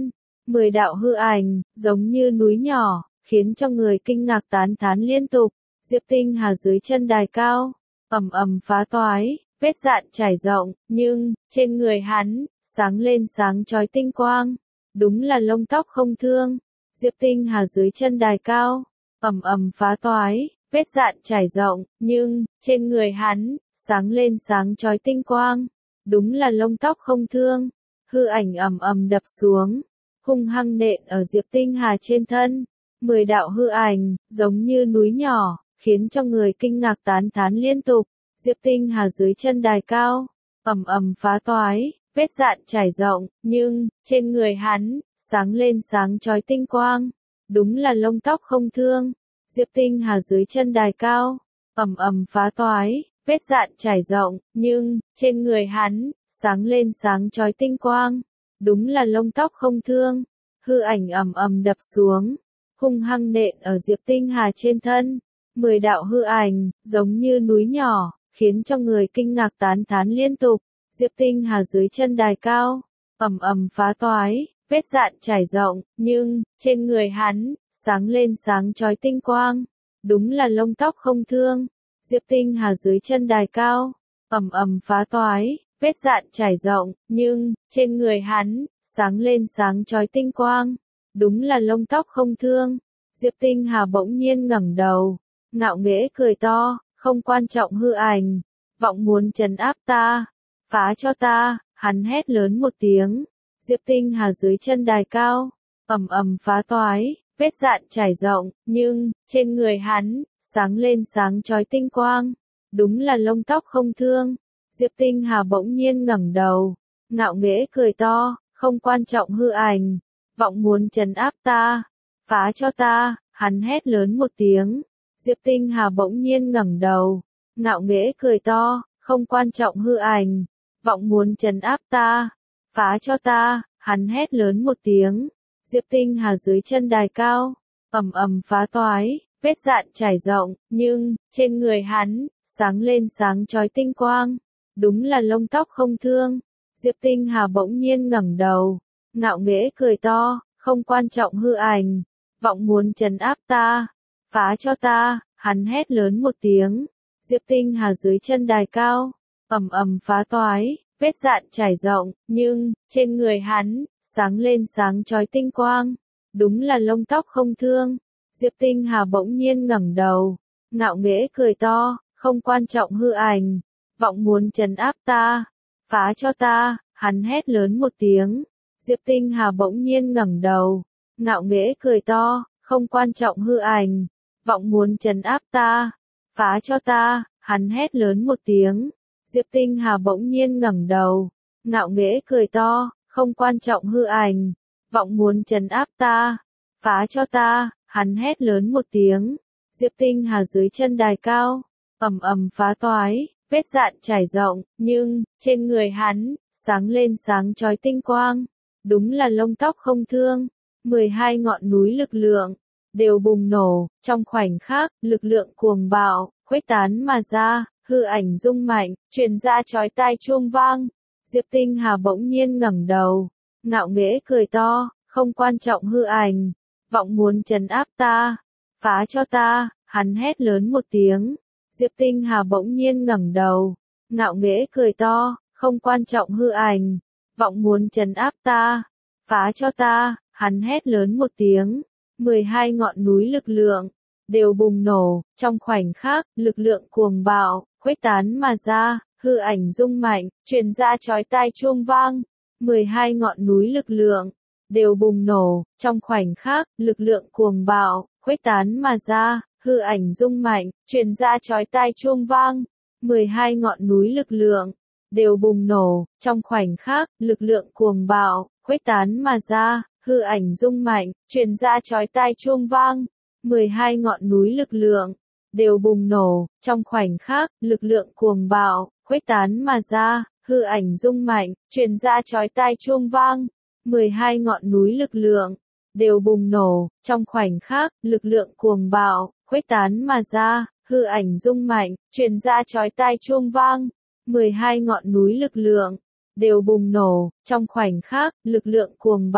Mười đạo hư ảnh, giống như núi nhỏ, khiến cho người kinh ngạc tán thán liên tục. Diệp Tinh Hà dưới chân đài cao, ầm ầm phá toái, vết dạn trải rộng, nhưng, trên người hắn, sáng lên sáng chói tinh quang. Đúng là lông tóc không thương. Diệp Tinh Hà dưới chân đài cao, ầm ầm phá toái, vết dạn trải rộng, nhưng, trên người hắn, sáng lên sáng chói tinh quang. Đúng là lông tóc không thương. Hư ảnh ầm ầm đập xuống, hung hăng nện ở Diệp Tinh Hà trên thân. Mười đạo hư ảnh, giống như núi nhỏ, khiến cho người kinh ngạc tán thán liên tục. Diệp Tinh Hà dưới chân đài cao, ầm ầm phá toái, vết dạn trải rộng, nhưng, trên người hắn, sáng lên sáng chói tinh quang. Đúng là lông tóc không thương. Diệp Tinh Hà dưới chân đài cao, ầm ầm phá toái, vết dạn trải rộng, nhưng, trên người hắn, sáng lên sáng chói tinh quang. Đúng là lông tóc không thương. Hư ảnh ầm ầm đập xuống, hung hăng nện ở Diệp Tinh Hà trên thân. Mười đạo hư ảnh, giống như núi nhỏ, khiến cho người kinh ngạc tán thán liên tục. Diệp Tinh Hà dưới chân đài cao, ầm ầm phá toái, vết dạn trải rộng, nhưng, trên người hắn, sáng lên sáng chói tinh quang. Đúng là lông tóc không thương. Diệp Tinh Hà dưới chân đài cao, ầm ầm phá toái, vết dạn trải rộng, nhưng, trên người hắn, sáng lên sáng chói tinh quang. Đúng là lông tóc không thương. Diệp Tinh Hà bỗng nhiên ngẩng đầu, ngạo nghễ cười to, không quan trọng hư ảnh, vọng muốn trấn áp ta, phá cho ta, hắn hét lớn một tiếng. Diệp Tinh Hà dưới chân đài cao, ầm ầm phá toái, vết dạn trải rộng, nhưng, trên người hắn, sáng lên sáng chói tinh quang. Đúng là lông tóc không thương. Diệp Tinh Hà bỗng nhiên ngẩng đầu, ngạo nghễ cười to, không quan trọng hư ảnh, vọng muốn trấn áp ta, phá cho ta, hắn hét lớn một tiếng. Diệp Tinh Hà bỗng nhiên ngẩng đầu, ngạo nghễ cười to, không quan trọng hư ảnh, vọng muốn trấn áp ta, phá cho ta, hắn hét lớn một tiếng. Diệp Tinh Hà dưới chân đài cao, ầm ầm phá toái, vết dạn trải rộng, nhưng, trên người hắn, sáng lên sáng chói tinh quang. Đúng là lông tóc không thương. Diệp Tinh Hà bỗng nhiên ngẩng đầu, ngạo nghễ cười to, không quan trọng hư ảnh, vọng muốn trấn áp ta, phá cho ta, hắn hét lớn một tiếng. Diệp Tinh Hà dưới chân đài cao, ầm ầm phá toái, vết dạn trải rộng, nhưng, trên người hắn, sáng lên sáng chói tinh quang. Đúng là lông tóc không thương. Diệp Tinh Hà bỗng nhiên ngẩng đầu, ngạo nghễ cười to, không quan trọng hư ảnh, vọng muốn trấn áp ta, phá cho ta, hắn hét lớn một tiếng. Diệp Tinh Hà bỗng nhiên ngẩng đầu, ngạo nghễ cười to, không quan trọng hư ảnh, vọng muốn trấn áp ta, phá cho ta, hắn hét lớn một tiếng. Diệp Tinh Hà bỗng nhiên ngẩng đầu, ngạo nghễ cười to, không quan trọng hư ảnh, vọng muốn trấn áp ta, phá cho ta, hắn hét lớn một tiếng. Diệp Tinh Hà dưới chân đài cao, ầm ầm phá toái, vết dạn trải rộng, nhưng, trên người hắn, sáng lên sáng chói tinh quang. Đúng là lông tóc không thương. Mười hai ngọn núi lực lượng, đều bùng nổ, trong khoảnh khắc, lực lượng cuồng bạo, khuếch tán mà ra, hư ảnh rung mạnh, truyền ra chói tai chuông vang. Diệp Tinh Hà bỗng nhiên ngẩng đầu, ngạo nghễ cười to, không quan trọng hư ảnh, vọng muốn trấn áp ta, phá cho ta, hắn hét lớn một tiếng. Diệp Tinh Hà bỗng nhiên ngẩng đầu, ngạo nghễ cười to, không quan trọng hư ảnh, vọng muốn trấn áp ta, phá cho ta, hắn hét lớn một tiếng. Mười hai ngọn núi lực lượng, đều bùng nổ, trong khoảnh khắc, lực lượng cuồng bạo, khuếch tán mà ra, hư ảnh rung mạnh, truyền ra chói tai chuông vang. Mười hai ngọn núi lực lượng, đều bùng nổ, trong khoảnh khắc, lực lượng cuồng bạo, khuếch tán mà ra, hư ảnh rung mạnh, truyền ra chói tai chuông vang. Mười hai ngọn núi lực lượng, đều bùng nổ, trong khoảnh khắc, lực lượng cuồng bạo, khuếch tán mà ra, hư ảnh rung mạnh, truyền ra chói tai chuông vang. Mười hai ngọn núi lực lượng, đều bùng nổ, trong khoảnh khắc, lực lượng cuồng bạo, khuếch tán mà ra, hư ảnh rung mạnh, truyền ra chói tai chuông vang. Mười hai ngọn núi lực lượng, đều bùng nổ, trong khoảnh khắc, lực lượng cuồng bạo, khuếch tán mà ra, hư ảnh rung mạnh, truyền ra chói tai chuông vang. Mười hai ngọn núi lực lượng, đều bùng nổ, trong khoảnh khắc, lực lượng cuồng bạo,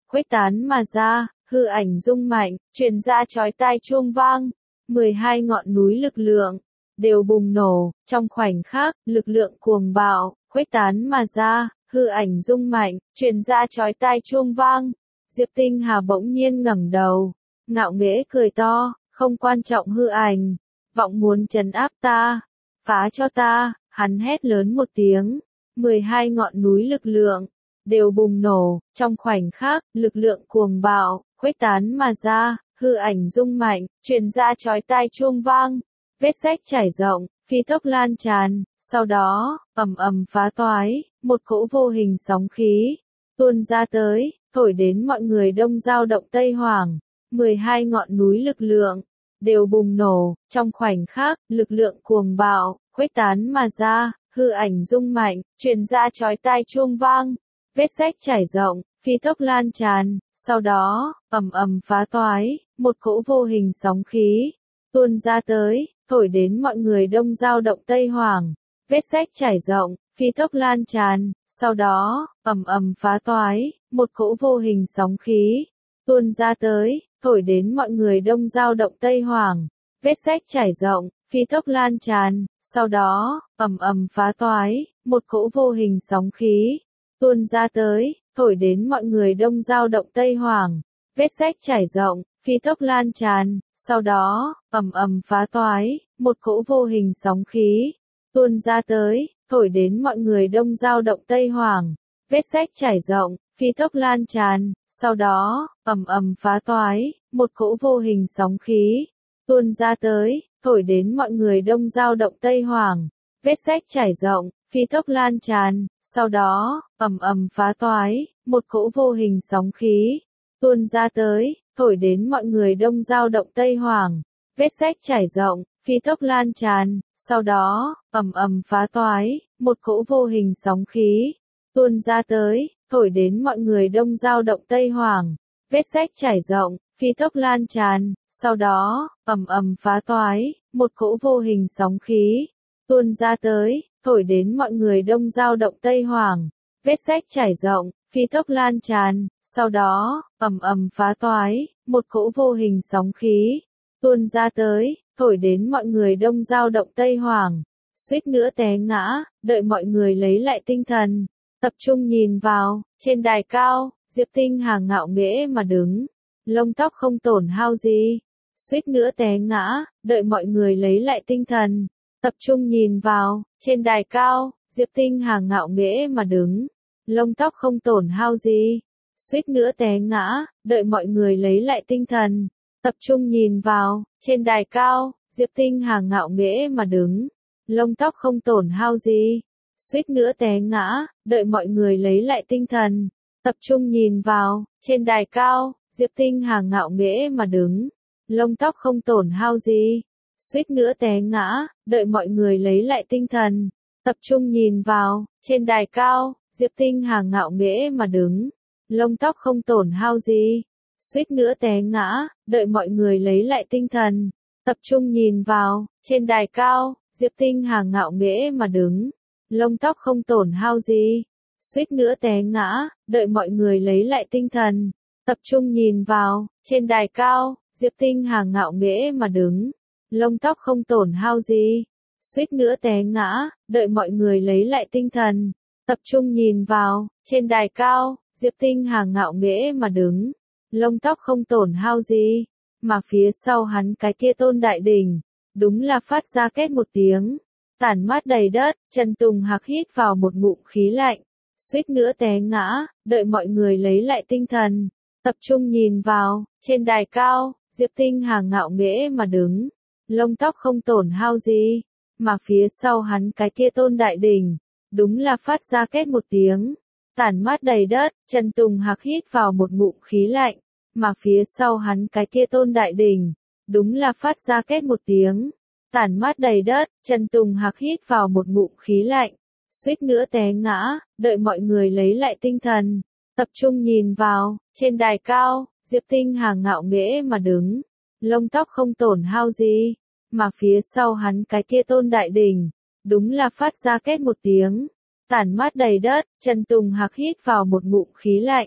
khuếch tán mà ra, hư ảnh rung mạnh, truyền ra chói tai chuông vang. mười hai ngọn núi lực lượng đều bùng nổ, trong khoảnh khắc, lực lượng cuồng bạo, khuếch tán mà ra, hư ảnh rung mạnh, truyền ra chói tai chuông vang. Diệp Tinh Hà bỗng nhiên ngẩng đầu, ngạo nghễ cười to, không quan trọng hư ảnh, vọng muốn trấn áp ta, phá cho ta, hắn hét lớn một tiếng. mười hai ngọn núi lực lượng đều bùng nổ, trong khoảnh khắc, lực lượng cuồng bạo, khuếch tán mà ra, hư ảnh rung mạnh, truyền ra chói tai chuông vang. Vết rách trải rộng, phi tốc lan tràn, sau đó, ầm ầm phá toái, một cỗ vô hình sóng khí tuôn ra tới, thổi đến mọi người đông dao động Tây Hoàng. mười hai ngọn núi lực lượng đều bùng nổ, trong khoảnh khắc, lực lượng cuồng bạo, khuếch tán mà ra, hư ảnh rung mạnh, truyền ra chói tai chuông vang. Vết rách trải rộng, phi tốc lan tràn, sau đó, ầm ầm phá toái, một cỗ vô hình sóng khí tuôn ra tới, thổi đến mọi người đông dao động Tây Hoàng. Vết rách trải rộng, phi tốc lan tràn, sau đó, ầm ầm phá toái, một cỗ vô hình sóng khí tuôn ra tới, thổi đến mọi người đông dao động Tây Hoàng. Vết rách trải rộng, phi tốc lan tràn, sau đó, ầm ầm phá toái, một cỗ vô hình sóng khí tuôn ra tới, thổi đến mọi người đông dao động Tây Hoàng. Vết rách trải rộng, phi tốc lan tràn, sau đó, ầm ầm phá toái, một cỗ vô hình sóng khí tuôn ra tới, thổi đến mọi người đông dao động Tây Hoàng. Vết rách trải rộng, phi tốc lan tràn, sau đó, ầm ầm phá toái, một cỗ vô hình sóng khí tuôn ra tới, thổi đến mọi người đông dao động Tây Hoàng. Vết rách trải rộng, phi tốc lan tràn, sau đó, ầm ầm phá toái, một cỗ vô hình sóng khí tuôn ra tới, thổi đến mọi người đông dao động Tây Hoàng. Vết rách trải rộng, phi tốc lan tràn, sau đó, ầm ầm phá toái, một cỗ vô hình sóng khí tuôn ra tới, thổi đến mọi người đông dao động Tây Hoàng. Vết rách trải rộng, phi tốc lan tràn, sau đó, ầm ầm phá toái, một cỗ vô hình sóng khí tuôn ra tới, thổi đến mọi người đông dao động Tây Hoàng. Vết rách trải rộng, phi tốc lan tràn, sau đó, ầm ầm phá toái, một cỗ vô hình sóng khí tuôn ra tới, thổi đến mọi người đông dao động Tây Hoàng. Suýt nữa té ngã, đợi mọi người lấy lại tinh thần, tập trung nhìn vào, trên đài cao, Diệp Tinh Hà ngạo nghễ mà đứng, lông tóc không tổn hao gì. Suýt nữa té ngã, đợi mọi người lấy lại tinh thần, tập trung nhìn vào, trên đài cao, Diệp Tinh Hà ngạo nghễ mà đứng, lông tóc không tổn hao gì. Suýt nữa té ngã, đợi mọi người lấy lại tinh thần, tập trung nhìn vào, trên đài cao, Diệp Tinh Hà ngạo nghễ mà đứng, lông tóc không tổn hao gì. Suýt nữa té ngã, đợi mọi người lấy lại tinh thần, tập trung nhìn vào, trên đài cao, Diệp Tinh Hà ngạo nghễ mà đứng, lông tóc không tổn hao gì. Suýt nữa té ngã, đợi mọi người lấy lại tinh thần, tập trung nhìn vào, trên đài cao, Diệp Tinh Hà ngạo nghễ mà đứng, lông tóc không tổn hao gì. Suýt nữa té ngã, đợi mọi người lấy lại tinh thần, tập trung nhìn vào, trên đài cao, Diệp Tinh Hà ngạo nghễ mà đứng, lông tóc không tổn hao gì. Suýt nữa té ngã, đợi mọi người lấy lại tinh thần, tập trung nhìn vào, trên đài cao, Diệp Tinh Hà ngạo nghễ mà đứng, lông tóc không tổn hao gì. Suýt nữa té ngã, đợi mọi người lấy lại tinh thần, tập trung nhìn vào, trên đài cao, Diệp Tinh Hà ngạo nghễ mà đứng, lông tóc không tổn hao gì. Mà phía sau hắn cái kia Tôn Đại Đỉnh, đúng là phát ra két một tiếng, tản mát đầy đất. Trần Tùng Hạc hít vào một ngụm khí lạnh, suýt nữa té ngã, đợi mọi người lấy lại tinh thần, tập trung nhìn vào, trên đài cao, Diệp Tinh Hà ngạo nghễ mà đứng, lông tóc không tổn hao gì. Mà phía sau hắn cái kia Tôn Đại Đỉnh, đúng là phát ra két một tiếng, tản mát đầy đất. Trần Tùng Hạc hít vào một ngụm khí lạnh, mà phía sau hắn cái kia Tôn Đại Đỉnh, đúng là phát ra két một tiếng, tản mát đầy đất. Trần Tùng Hạc hít vào một ngụm khí lạnh, suýt nữa té ngã, đợi mọi người lấy lại tinh thần, tập trung nhìn vào, trên đài cao, Diệp Tinh Hà ngạo nghễ mà đứng, lông tóc không tổn hao gì. Mà phía sau hắn cái kia Tôn Đại Đỉnh, đúng là phát ra két một tiếng, tản mát đầy đất. Trần Tùng Hạc hít vào một ngụm khí lạnh,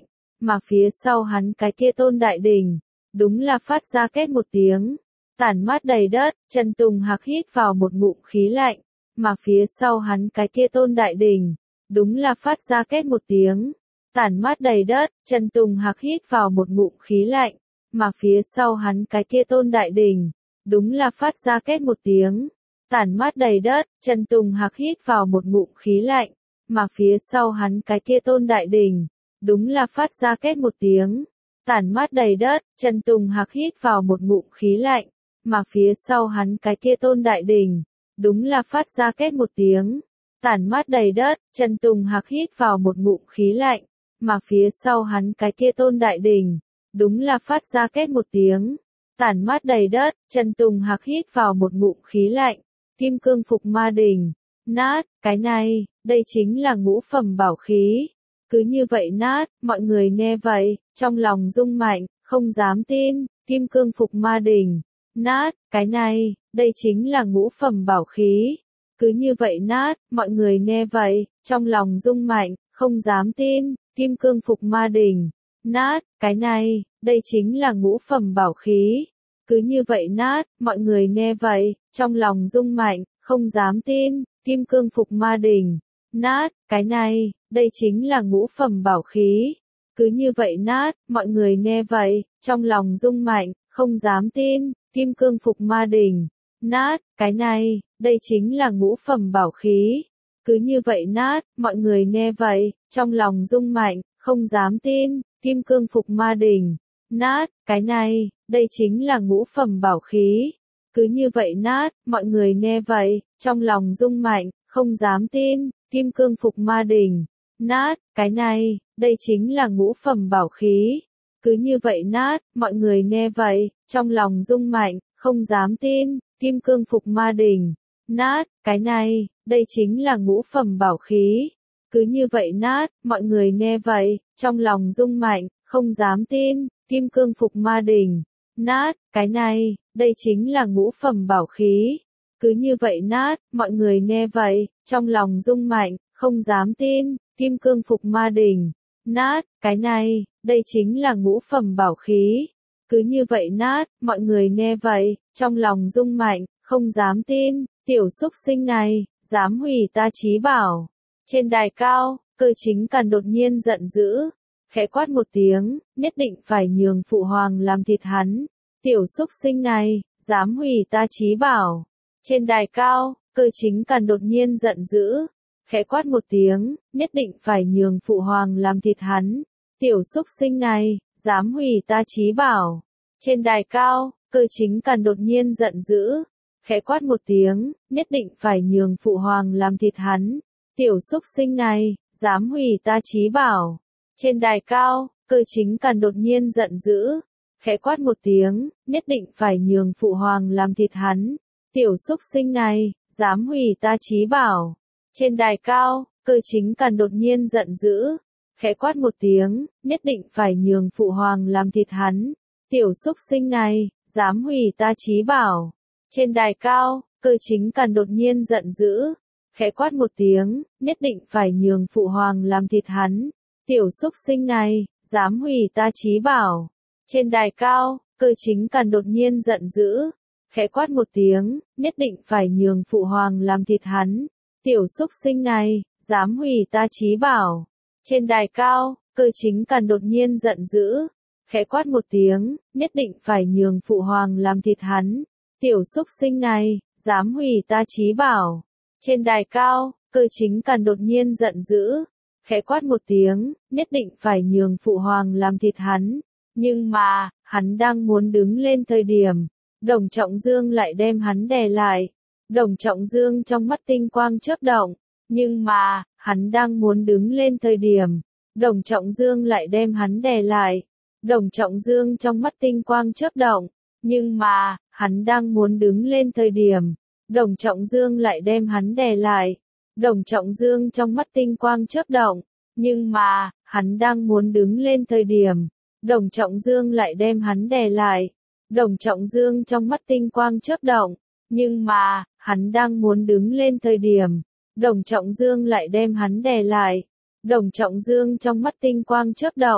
mà phía sau hắn cái kia tôn đại đỉnh, đúng là phát ra két một tiếng, tản mát đầy đất. Trần Tùng Hạc hít vào một ngụm khí lạnh, mà phía sau hắn cái kia tôn đại đỉnh, đúng là phát ra két một tiếng, tản mát đầy đất. Trần Tùng Hạc hít vào một ngụm khí lạnh, mà phía sau hắn cái kia tôn đại đỉnh, đúng là phát ra két một tiếng, tản mát đầy đất. Trần Tùng Hạc hít vào một ngụm khí lạnh, mà phía sau hắn cái kia tôn đại đỉnh, đúng là phát ra két một tiếng, tản mát đầy đất. Trần Tùng Hạc hít vào một ngụm khí lạnh, mà phía sau hắn cái kia tôn đại đỉnh, đúng là phát ra két một tiếng, tản mát đầy đất. Trần Tùng Hạc hít vào một ngụm khí lạnh, mà phía sau hắn cái kia tôn đại đỉnh, đúng là phát ra két một tiếng, tản mát đầy đất. Trần Tùng Hạc hít vào một ngụm khí lạnh, kim cương phục ma đỉnh, nát, cái này, đây chính là ngũ phẩm bảo khí, cứ như vậy nát. Mọi người nghe vậy, trong lòng rung mạnh, không dám tin. Kim cương phục ma đỉnh, nát, cái này, đây chính là ngũ phẩm bảo khí, cứ như vậy nát. Mọi người nghe vậy, trong lòng rung mạnh, không dám tin. Kim cương phục ma đỉnh, nát, cái này, đây chính là ngũ phẩm bảo khí, cứ như vậy nát. Mọi người nghe vậy, trong lòng rung mạnh, không dám tin. Kim cương phục ma đỉnh, nát, cái này, đây chính là ngũ phẩm bảo khí, cứ như vậy nát. Mọi người nghe vậy, trong lòng rung mạnh, không dám tin. Kim cương phục ma đỉnh, nát, cái này, đây chính là ngũ phẩm bảo khí, cứ như vậy nát. Mọi người nghe vậy, trong lòng rung mạnh, không dám tin. Kim cương phục ma đỉnh, nát, cái này, đây chính là ngũ phẩm bảo khí, cứ như vậy nát. Mọi người nghe vậy, trong lòng rung mạnh, không dám tin. Kim cương phục ma đỉnh, nát, cái này, đây chính là ngũ phẩm bảo khí, cứ như vậy nát. Mọi người nghe vậy, trong lòng rung mạnh, không dám tin. Kim cương phục ma đỉnh, nát, cái này, đây chính là ngũ phẩm bảo khí, cứ như vậy nát. Mọi người nghe vậy, trong lòng rung mạnh, không dám tin. Kim cương phục ma đỉnh, nát, cái này, đây chính là ngũ phẩm bảo khí, cứ như vậy nát. Mọi người nghe vậy, trong lòng rung mạnh, không dám tin. Kim cương phục ma đỉnh, nát, cái này, đây chính là ngũ phẩm bảo khí, cứ như vậy nát. Mọi người nghe vậy, trong lòng rung mạnh, không dám tin. Tiểu súc sinh này, dám hủy ta chí bảo. Trên đài cao, Cơ Chính Càn đột nhiên giận dữ, khẽ quát một tiếng, nhất định phải nhường phụ hoàng làm thịt hắn. Tiểu súc sinh này, dám hủy ta chí bảo. Trên đài cao, Cơ Chính Càn đột nhiên giận dữ, khẽ quát một tiếng, nhất định phải nhường phụ hoàng làm thịt hắn. Tiểu súc sinh này, dám hủy ta chí bảo. Trên đài cao, Cơ Chính Càn đột nhiên giận dữ, khẽ quát một tiếng, nhất định phải nhường phụ hoàng làm thịt hắn. Tiểu súc sinh này, dám hủy ta chí bảo. Trên đài cao, Cơ Chính Càn đột nhiên giận dữ, khẽ quát một tiếng, nhất định phải nhường phụ hoàng làm thịt hắn. Tiểu súc sinh này, dám hủy ta chí bảo. Trên đài cao, Cơ Chính Càn đột nhiên giận dữ, khẽ quát một tiếng, nhất định phải nhường phụ hoàng làm thịt hắn. Tiểu súc sinh này, dám hủy ta chí bảo. Trên đài cao, Cơ Chính Càn đột nhiên giận dữ, khẽ quát một tiếng, nhất định phải nhường phụ hoàng làm thịt hắn. Tiểu súc sinh này, dám hủy ta chí bảo. Trên đài cao, Cơ Chính Càn đột nhiên giận dữ, khẽ quát một tiếng, nhất định phải nhường phụ hoàng làm thịt hắn. Tiểu súc sinh này, dám hủy ta chí bảo. Trên đài cao, Cơ Chính Càn đột nhiên giận dữ, khẽ quát một tiếng, nhất định phải nhường phụ hoàng làm thịt hắn. Tiểu súc sinh này, dám hủy ta chí bảo. Trên đài cao, Cơ Chính Càn đột nhiên giận dữ, khẽ quát một tiếng, nhất định phải nhường phụ hoàng làm thịt hắn. Nhưng mà, hắn đang muốn đứng lên thời điểm, Đồng Trọng Dương lại đem hắn đè lại. Đồng Trọng Dương trong mắt tinh quang chớp động, nhưng mà, hắn đang muốn đứng lên thời điểm, Đồng Trọng Dương lại đem hắn đè lại. Đồng Trọng Dương trong mắt tinh quang chớp động, nhưng mà, hắn đang muốn đứng lên thời điểm, Đồng Trọng Dương lại đem hắn đè lại. Đồng Trọng Dương trong mắt tinh quang chớp động, nhưng mà, hắn đang muốn đứng lên thời điểm, Đồng Trọng Dương lại đem hắn đè lại. Đồng Trọng Dương trong mắt tinh quang chớp động, nhưng mà, hắn đang muốn đứng lên thời điểm, Đồng Trọng Dương lại đem hắn đè lại. Đồng Trọng Dương trong mắt tinh quang chớp động,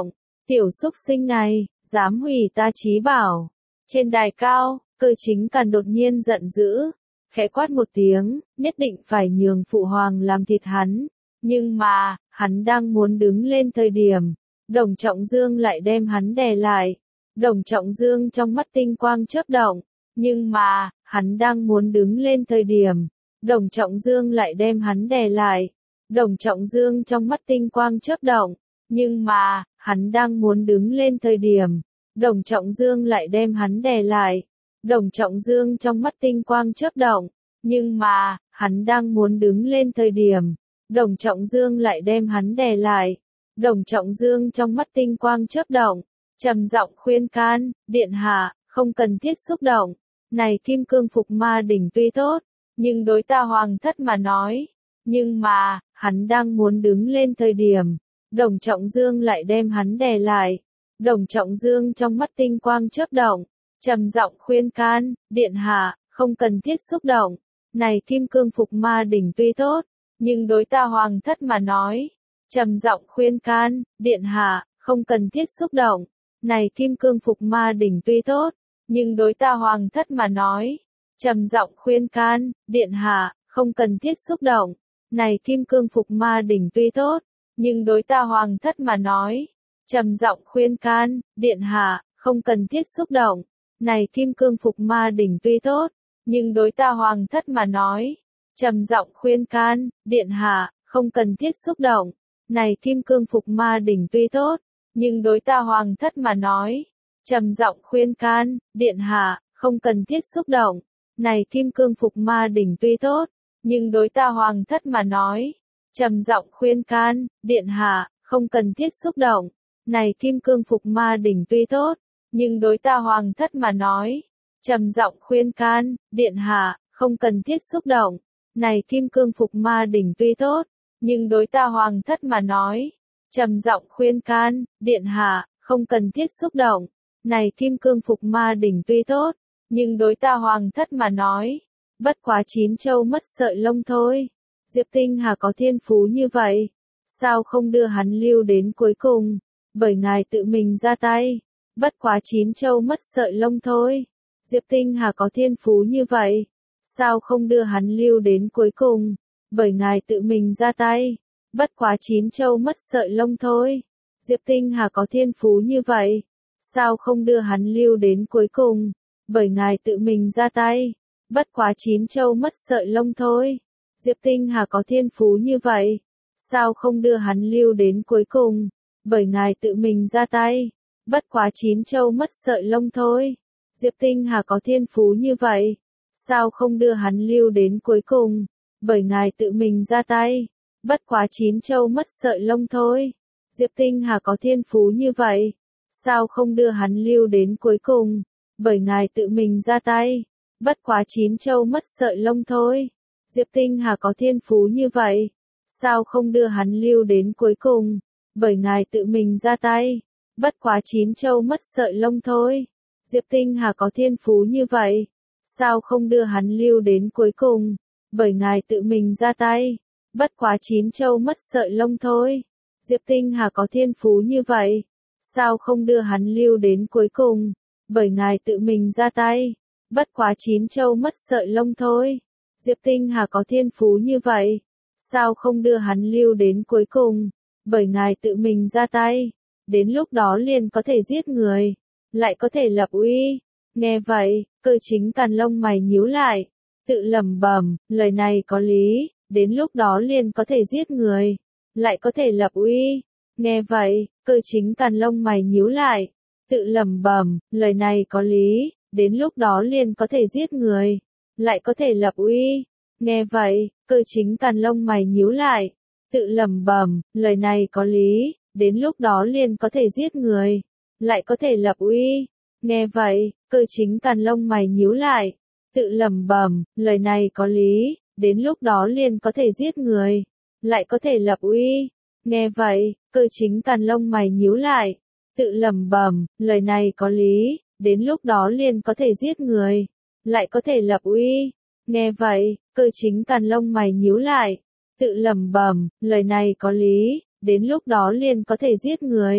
Tiểu súc sinh này, dám hủy ta trí bảo. Trên đài cao, Cơ Chính Càn đột nhiên giận dữ, khẽ quát một tiếng, nhất định phải nhường phụ hoàng làm thịt hắn. Nhưng mà, hắn đang muốn đứng lên thời điểm, Đồng Trọng Dương lại đem hắn đè lại. Đồng Trọng Dương trong mắt tinh quang chớp động, nhưng mà, hắn đang muốn đứng lên thời điểm, Đồng Trọng Dương lại đem hắn đè lại. Đồng Trọng Dương trong mắt tinh quang chớp động, nhưng mà, hắn đang muốn đứng lên thời điểm, Đồng Trọng Dương lại đem hắn đè lại. Đồng Trọng Dương trong mắt tinh quang chớp động, nhưng mà, hắn đang muốn đứng lên thời điểm, Đồng Trọng Dương lại đem hắn đè lại. Đồng Trọng Dương trong mắt tinh quang chớp động, trầm giọng khuyên can, điện hạ, không cần thiết xúc động. Này kim cương phục ma đỉnh tuy tốt, nhưng đối ta hoàng thất mà nói. Nhưng mà, hắn đang muốn đứng lên thời điểm, Đồng Trọng Dương lại đem hắn đè lại. Đồng Trọng Dương trong mắt tinh quang chớp động, trầm giọng khuyên can, điện hạ, không cần thiết xúc động. Này kim cương phục ma đỉnh tuy tốt, nhưng đối ta hoàng thất mà nói. Trầm giọng khuyên can, điện hạ, không cần thiết xúc động. Này kim cương phục ma đỉnh tuy tốt, nhưng đối ta hoàng thất mà nói. Trầm giọng khuyên can, điện hạ, không cần thiết xúc động. Này kim cương phục ma đỉnh tuy tốt, nhưng đối ta hoàng thất mà nói. Trầm giọng khuyên can, điện hạ, không cần thiết xúc động. Này kim cương phục ma đỉnh tuy tốt, nhưng đối ta hoàng thất mà nói. Trầm giọng khuyên can, điện hạ, không cần thiết xúc động. Này kim cương phục ma đỉnh tuy tốt, nhưng đối ta hoàng thất mà nói. Trầm giọng khuyên can, điện hạ, không cần thiết xúc động. Này kim cương phục ma đỉnh tuy tốt, nhưng đối ta hoàng thất mà nói. Trầm giọng khuyên can, điện hạ, không cần thiết xúc động. Này kim cương phục ma đỉnh tuy tốt, nhưng đối ta hoàng thất mà nói. Trầm giọng khuyên can, điện hạ, không cần thiết xúc động. Này kim cương phục ma đỉnh tuy tốt, nhưng đối ta hoàng thất mà nói. Trầm giọng khuyên can, điện hạ, không cần thiết xúc động. Này kim cương phục ma đỉnh tuy tốt, nhưng đối ta hoàng thất mà nói. Bất quá chín châu mất sợi lông thôi. Diệp Tinh Hà có thiên phú như vậy, sao không đưa hắn lưu đến cuối cùng? Bởi ngài tự mình ra tay. Bất quá chín châu mất sợi lông thôi. Diệp Tinh Hà có thiên phú như vậy, sao không đưa hắn lưu đến cuối cùng? Bởi ngài tự mình ra tay. Bất quá chín châu mất sợi lông thôi. Diệp Tinh Hà có thiên phú như vậy, sao không đưa hắn lưu đến cuối cùng? Bởi ngài tự mình ra tay. Bất quá chín châu mất sợi lông thôi. Diệp Tinh Hà có thiên phú như vậy, sao không đưa hắn lưu đến cuối cùng? Bởi ngài tự mình ra tay. Bất quá chín châu mất sợi lông thôi. Diệp Tinh Hà có thiên phú như vậy, sao không đưa hắn lưu đến cuối cùng? Bởi ngài tự mình ra tay. Bất quá chín châu mất sợi lông thôi. Diệp Tinh Hà có thiên phú như vậy, sao không đưa hắn lưu đến cuối cùng? Bởi ngài tự mình ra tay. Bất quá chín châu mất sợi lông thôi. Diệp Tinh Hà có thiên phú như vậy, sao không đưa hắn lưu đến cuối cùng? Bởi ngài tự mình ra tay. Bất quá chín châu mất sợi lông thôi. Diệp Tinh Hà có thiên phú như vậy, sao không đưa hắn lưu đến cuối cùng? Bởi ngài tự mình ra tay. Bất quá chín châu mất sợi lông thôi. Diệp Tinh Hà có thiên phú như vậy, sao không đưa hắn lưu đến cuối cùng? Bởi ngài tự mình ra tay. Bất quá chín châu mất sợi lông thôi. Diệp Tinh Hà có thiên phú như vậy, sao không đưa hắn lưu đến cuối cùng? Bởi ngài tự mình ra tay. Đến lúc đó liền có thể giết người, lại có thể lập uy. Nghe vậy, Cơ Chính Càn lông mày nhíu lại, tự lẩm bẩm, lời này có lý, đến lúc đó liền có thể giết người, lại có thể lập uy. Nghe vậy, Cơ Chính Càn lông mày nhíu lại, tự lẩm bẩm, lời này có lý, đến lúc đó liền có thể giết người, lại có thể lập uy. Nghe vậy, Cơ Chính Càn lông mày nhíu lại, tự lẩm bẩm, lời này có lý, đến lúc đó liền có thể giết người, lại có thể lập uy. Nghe vậy, Cơ Chính Càn lông mày nhíu lại, tự lẩm bẩm, lời này có lý, đến lúc đó liền có thể giết người, lại có thể lập uy. Nghe vậy, Cơ Chính Càn lông mày nhíu lại, tự lẩm bẩm, lời này có lý, đến lúc đó liền có thể giết người, lại có thể lập uy. Nghe vậy, Cơ Chính Càn lông mày nhíu lại, tự lẩm bẩm, lời này có lý, đến lúc đó liền có thể giết người,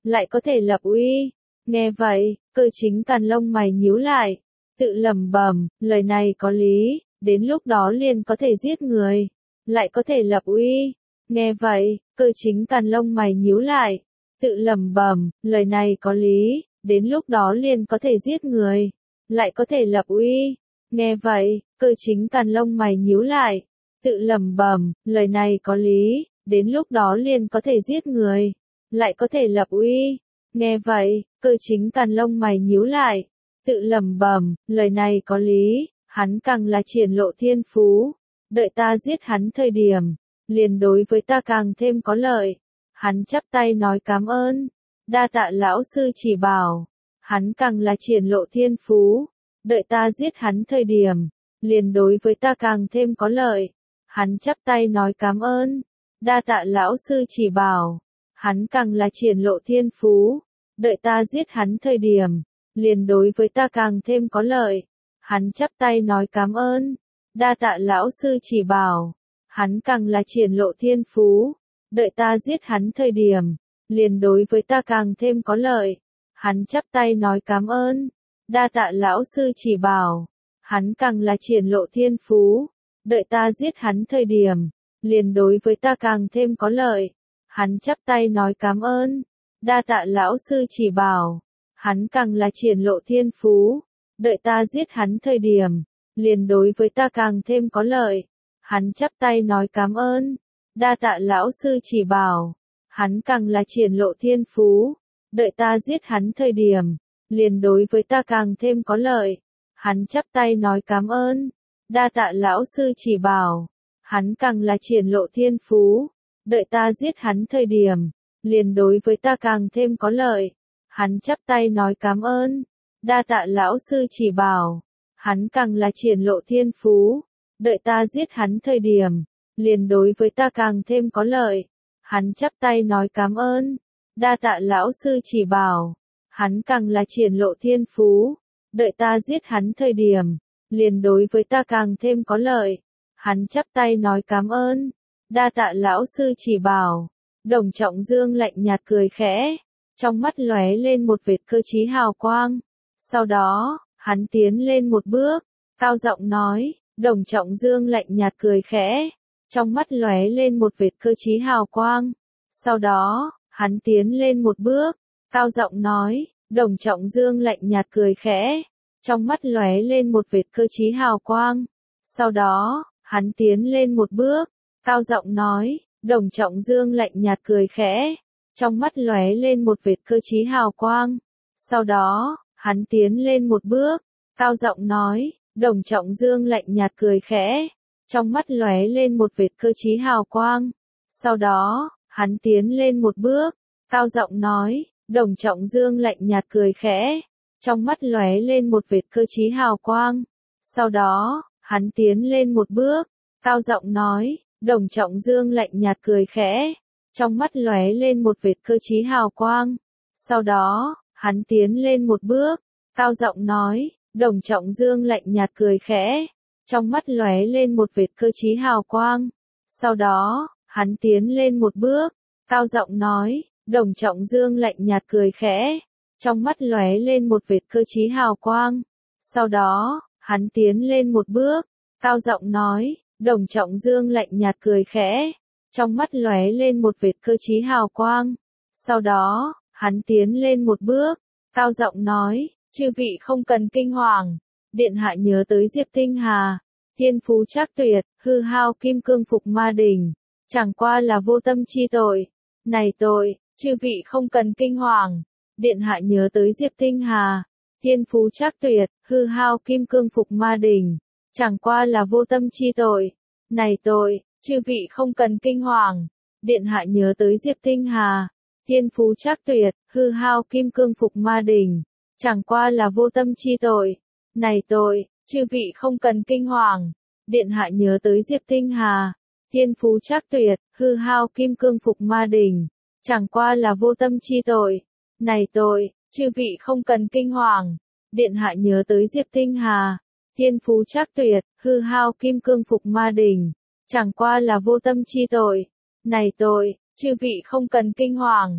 lại có thể lập uy. Nghe vậy, Cơ Chính càn lông mày nhíu lại, tự lẩm bẩm, lời này có lý, đến lúc đó liền có thể giết người, lại có thể lập uy. Nghe vậy, Cơ Chính càn lông mày nhíu lại, tự lẩm bẩm, lời này có lý, đến lúc đó liền có thể giết người, lại có thể lập uy. Nghe vậy, Cơ Chính càn lông mày nhíu lại, tự lẩm bẩm, lời này có lý, đến lúc đó liền có thể giết người, lại có thể lập uy. Nghe vậy, Cơ Chính càn lông mày nhíu lại, tự lẩm bẩm, lời này có lý, hắn càng là triển lộ thiên phú, đợi ta giết hắn thời điểm, liền đối với ta càng thêm có lợi. Hắn chắp tay nói cảm ơn, đa tạ lão sư chỉ bảo, hắn càng là triển lộ thiên phú, đợi ta giết hắn thời điểm, liền đối với ta càng thêm có lợi. Hắn chắp tay nói cảm ơn, đa tạ lão sư chỉ bảo, hắn càng là triển lộ thiên phú, đợi ta giết hắn thời điểm, liền đối với ta càng thêm có lợi. Hắn chắp tay nói cảm ơn, đa tạ lão sư chỉ bảo, hắn càng là triển lộ thiên phú, đợi ta giết hắn thời điểm, liền đối với ta càng thêm có lợi. Hắn chắp tay nói cảm ơn, đa tạ lão sư chỉ bảo, hắn càng là triển lộ thiên phú, đợi ta giết hắn thời điểm, liền đối với ta càng thêm có lợi. Hắn chắp tay nói cảm ơn, đa tạ lão sư chỉ bảo, hắn càng là triển lộ thiên phú, đợi ta giết hắn thời điểm, liền đối với ta càng thêm có lợi. Hắn chắp tay nói cảm ơn, đa tạ lão sư chỉ bảo, hắn càng là triển lộ thiên phú, đợi ta giết hắn thời điểm, liền đối với ta càng thêm có lợi. Hắn chắp tay nói cảm ơn, đa tạ lão sư chỉ bảo, hắn càng là triển lộ thiên phú, đợi ta giết hắn thời điểm, liền đối với ta càng thêm có lợi. Hắn chắp tay nói cảm ơn, đa tạ lão sư chỉ bảo, hắn càng là triển lộ thiên phú, đợi ta giết hắn thời điểm, liền đối với ta càng thêm có lợi. Hắn chắp tay nói cảm ơn, đa tạ lão sư chỉ bảo, hắn càng là triển lộ thiên phú, đợi ta giết hắn thời điểm, liền đối với ta càng thêm có lợi. Hắn chắp tay nói cảm ơn, đa tạ lão sư chỉ bảo. Đồng Trọng Dương lạnh nhạt cười khẽ, trong mắt lóe lên một vệt cơ trí hào quang. Sau đó, hắn tiến lên một bước, cao giọng nói, Đồng Trọng Dương lạnh nhạt cười khẽ, trong mắt lóe lên một vệt cơ trí hào quang. Sau đó, hắn tiến lên một bước, cao giọng nói, Đồng Trọng Dương lạnh nhạt cười khẽ, trong mắt lóe lên một vệt cơ trí hào quang. Sau đó, hắn tiến lên một bước, cao giọng nói, Đồng Trọng Dương lạnh nhạt cười khẽ, trong mắt lóe lên một vệt cơ trí hào quang. Sau đó, hắn tiến lên một bước, cao giọng nói, Đồng Trọng Dương lạnh nhạt cười khẽ, trong mắt lóe lên một vệt cơ trí hào quang. Sau đó, hắn tiến lên một bước, cao giọng nói, Đồng Trọng Dương lạnh nhạt cười khẽ, trong mắt lóe lên một vệt cơ trí hào quang. Sau đó, hắn tiến lên một bước, cao giọng nói, Đồng Trọng Dương lạnh nhạt cười khẽ, trong mắt lóe lên một vệt cơ trí hào quang. Sau đó, hắn tiến lên một bước, cao giọng nói, Đồng Trọng Dương lạnh nhạt cười khẽ, trong mắt lóe lên một vệt cơ trí hào quang. Sau đó, hắn tiến lên một bước, cao giọng nói, Đồng Trọng Dương lạnh nhạt cười khẽ, trong mắt lóe lên một vệt cơ trí hào quang. Sau đó, hắn tiến lên một bước, cao giọng nói, Đồng Trọng Dương lạnh nhạt cười khẽ, trong mắt lóe lên một vệt cơ trí hào quang. Sau đó, hắn tiến lên một bước, cao giọng nói, chư vị không cần kinh hoàng, điện hạ nhớ tới Diệp Tinh Hà, thiên phú trác tuyệt, hư hao kim cương phục ma đỉnh, chẳng qua là vô tâm chi tội. Này tội, chư vị không cần kinh hoàng, điện hạ nhớ tới Diệp Tinh Hà, thiên phú trác tuyệt, hư hao kim cương phục ma đỉnh, chẳng qua là vô tâm chi tội. Này tội, chư vị không cần kinh hoàng, điện hạ nhớ tới Diệp Tinh Hà, thiên phú trác tuyệt, hư hao kim cương phục ma đỉnh, chẳng qua là vô tâm chi tội. Này tội, chư vị không cần kinh hoàng, điện hạ nhớ tới Diệp Tinh Hà, thiên phú trác tuyệt, hư hao kim cương phục ma đỉnh, chẳng qua là vô tâm chi tội. Này tội, chư vị không cần kinh hoàng, điện hạ nhớ tới Diệp Tinh Hà, thiên phú trác tuyệt, hư hao kim cương phục ma đỉnh, chẳng qua là vô tâm chi tội. Này tội, chư vị không cần kinh hoàng,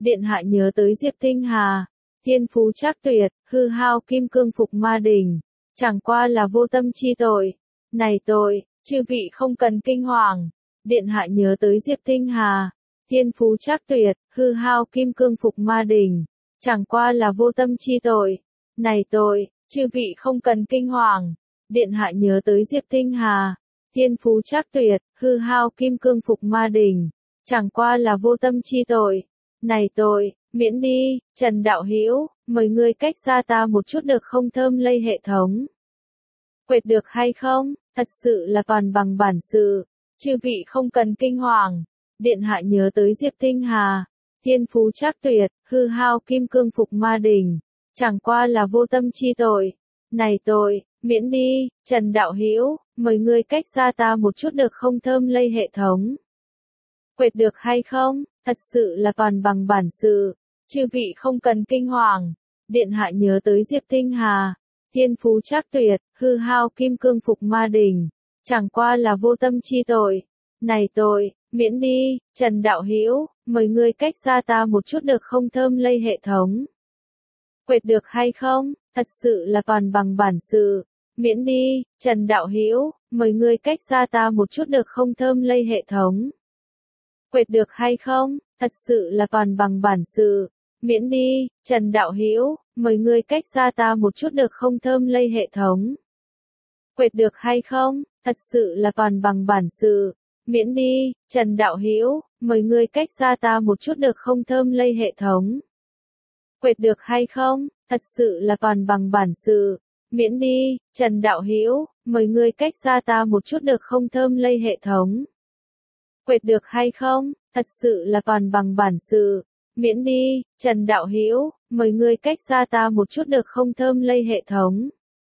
điện hạ nhớ tới Diệp Tinh Hà, thiên phú trác tuyệt, hư hao kim cương phục ma đỉnh, chẳng qua là vô tâm chi tội. Này tội, chư vị không cần kinh hoàng, điện hạ nhớ tới Diệp Tinh Hà, thiên phú trác tuyệt, hư hao kim cương phục ma đỉnh, chẳng qua là vô tâm chi tội. Này tội, chư vị không cần kinh hoàng, điện hạ nhớ tới Diệp Tinh Hà, thiên phú trác tuyệt, hư hao kim cương phục ma đỉnh, chẳng qua là vô tâm chi tội. Này tội, miễn đi, Trần Đạo Hữu, mời ngươi cách xa ta một chút được không thơm lây hệ thống. Quệt được hay không, thật sự là toàn bằng bản sự, chư vị không cần kinh hoàng, điện hạ nhớ tới Diệp Tinh Hà, thiên phú trác tuyệt, hư hao kim cương phục ma đỉnh, chẳng qua là vô tâm chi tội. Này tội, miễn đi, Trần Đạo Hữu, mời ngươi cách xa ta một chút được không thơm lây hệ thống. Quệt được hay không, thật sự là toàn bằng bản sự, chư vị không cần kinh hoàng, điện hạ nhớ tới Diệp Tinh Hà, thiên phú trác tuyệt, hư hao kim cương phục ma đỉnh, chẳng qua là vô tâm chi tội. Này tội, miễn đi, Trần Đạo Hữu, mời ngươi cách xa ta một chút được không thơm lây hệ thống. Quệt được hay không, thật sự là toàn bằng bản sự, miễn đi, Trần Đạo Hữu, mời ngươi cách xa ta một chút được không thơm lây hệ thống. Quệt được hay không, thật sự là toàn bằng bản sự, miễn đi, Trần Đạo Hữu, mời ngươi cách xa ta một chút được không thơm lây hệ thống. Quệt được hay không, thật sự là toàn bằng bản sự, miễn đi, Trần Đạo Hữu, mời ngươi cách xa ta một chút được không thơm lây hệ thống. Quệt được hay không, thật sự là toàn bằng bản sự, miễn đi, Trần Đạo Hữu, mời ngươi cách xa ta một chút được không thơm lây hệ thống. Quệt được hay không, thật sự là toàn bằng bản sự, miễn đi, Trần Đạo Hữu, mời ngươi cách xa ta một chút được không thơm lây hệ thống.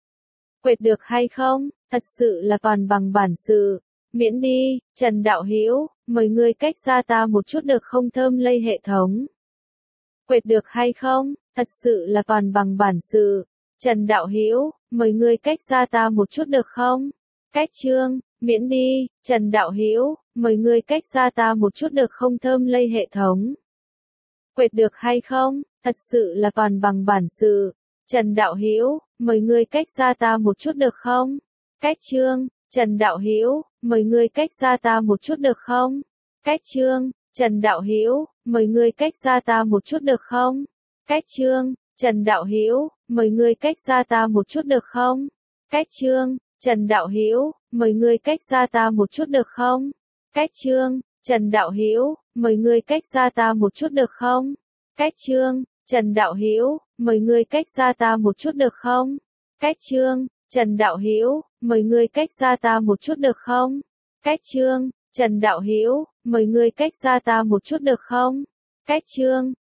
Quệt được hay không, thật sự là toàn bằng bản sự, miễn đi, Trần Đạo Hữu, mời ngươi cách xa ta một chút được không thơm lây hệ thống. Quệt được hay không, thật sự là toàn bằng bản sự, Trần Đạo Hữu, mời ngươi cách xa ta một chút được không? Cách chương, miễn đi, Trần Đạo Hữu, mời ngươi cách xa ta một chút được không thơm lây hệ thống. Quệt được hay không, thật sự là toàn bằng bản sự, Trần Đạo Hữu, mời ngươi cách xa ta một chút được không? Cách chương, Trần Đạo Hữu, mời ngươi cách xa ta một chút được không? Cách chương, Trần Đạo Hữu, mời ngươi cách xa ta một chút được không? Cách chương, Trần Đạo Hữu, mời ngươi cách xa ta một chút được không? Cách chương, Trần Đạo Hữu, mời ngươi cách xa ta một chút được không? Cách chương, Trần Đạo Hữu, mời ngươi cách xa ta một chút được không? Cách chương, Trần Đạo Hữu, mời ngươi cách xa ta một chút được không? Cách chương, Trần Đạo Hữu, mời ngươi cách xa ta một chút được không? Cách chương, Trần Đạo Hữu, mời ngươi cách xa ta một chút được không? Cách chương,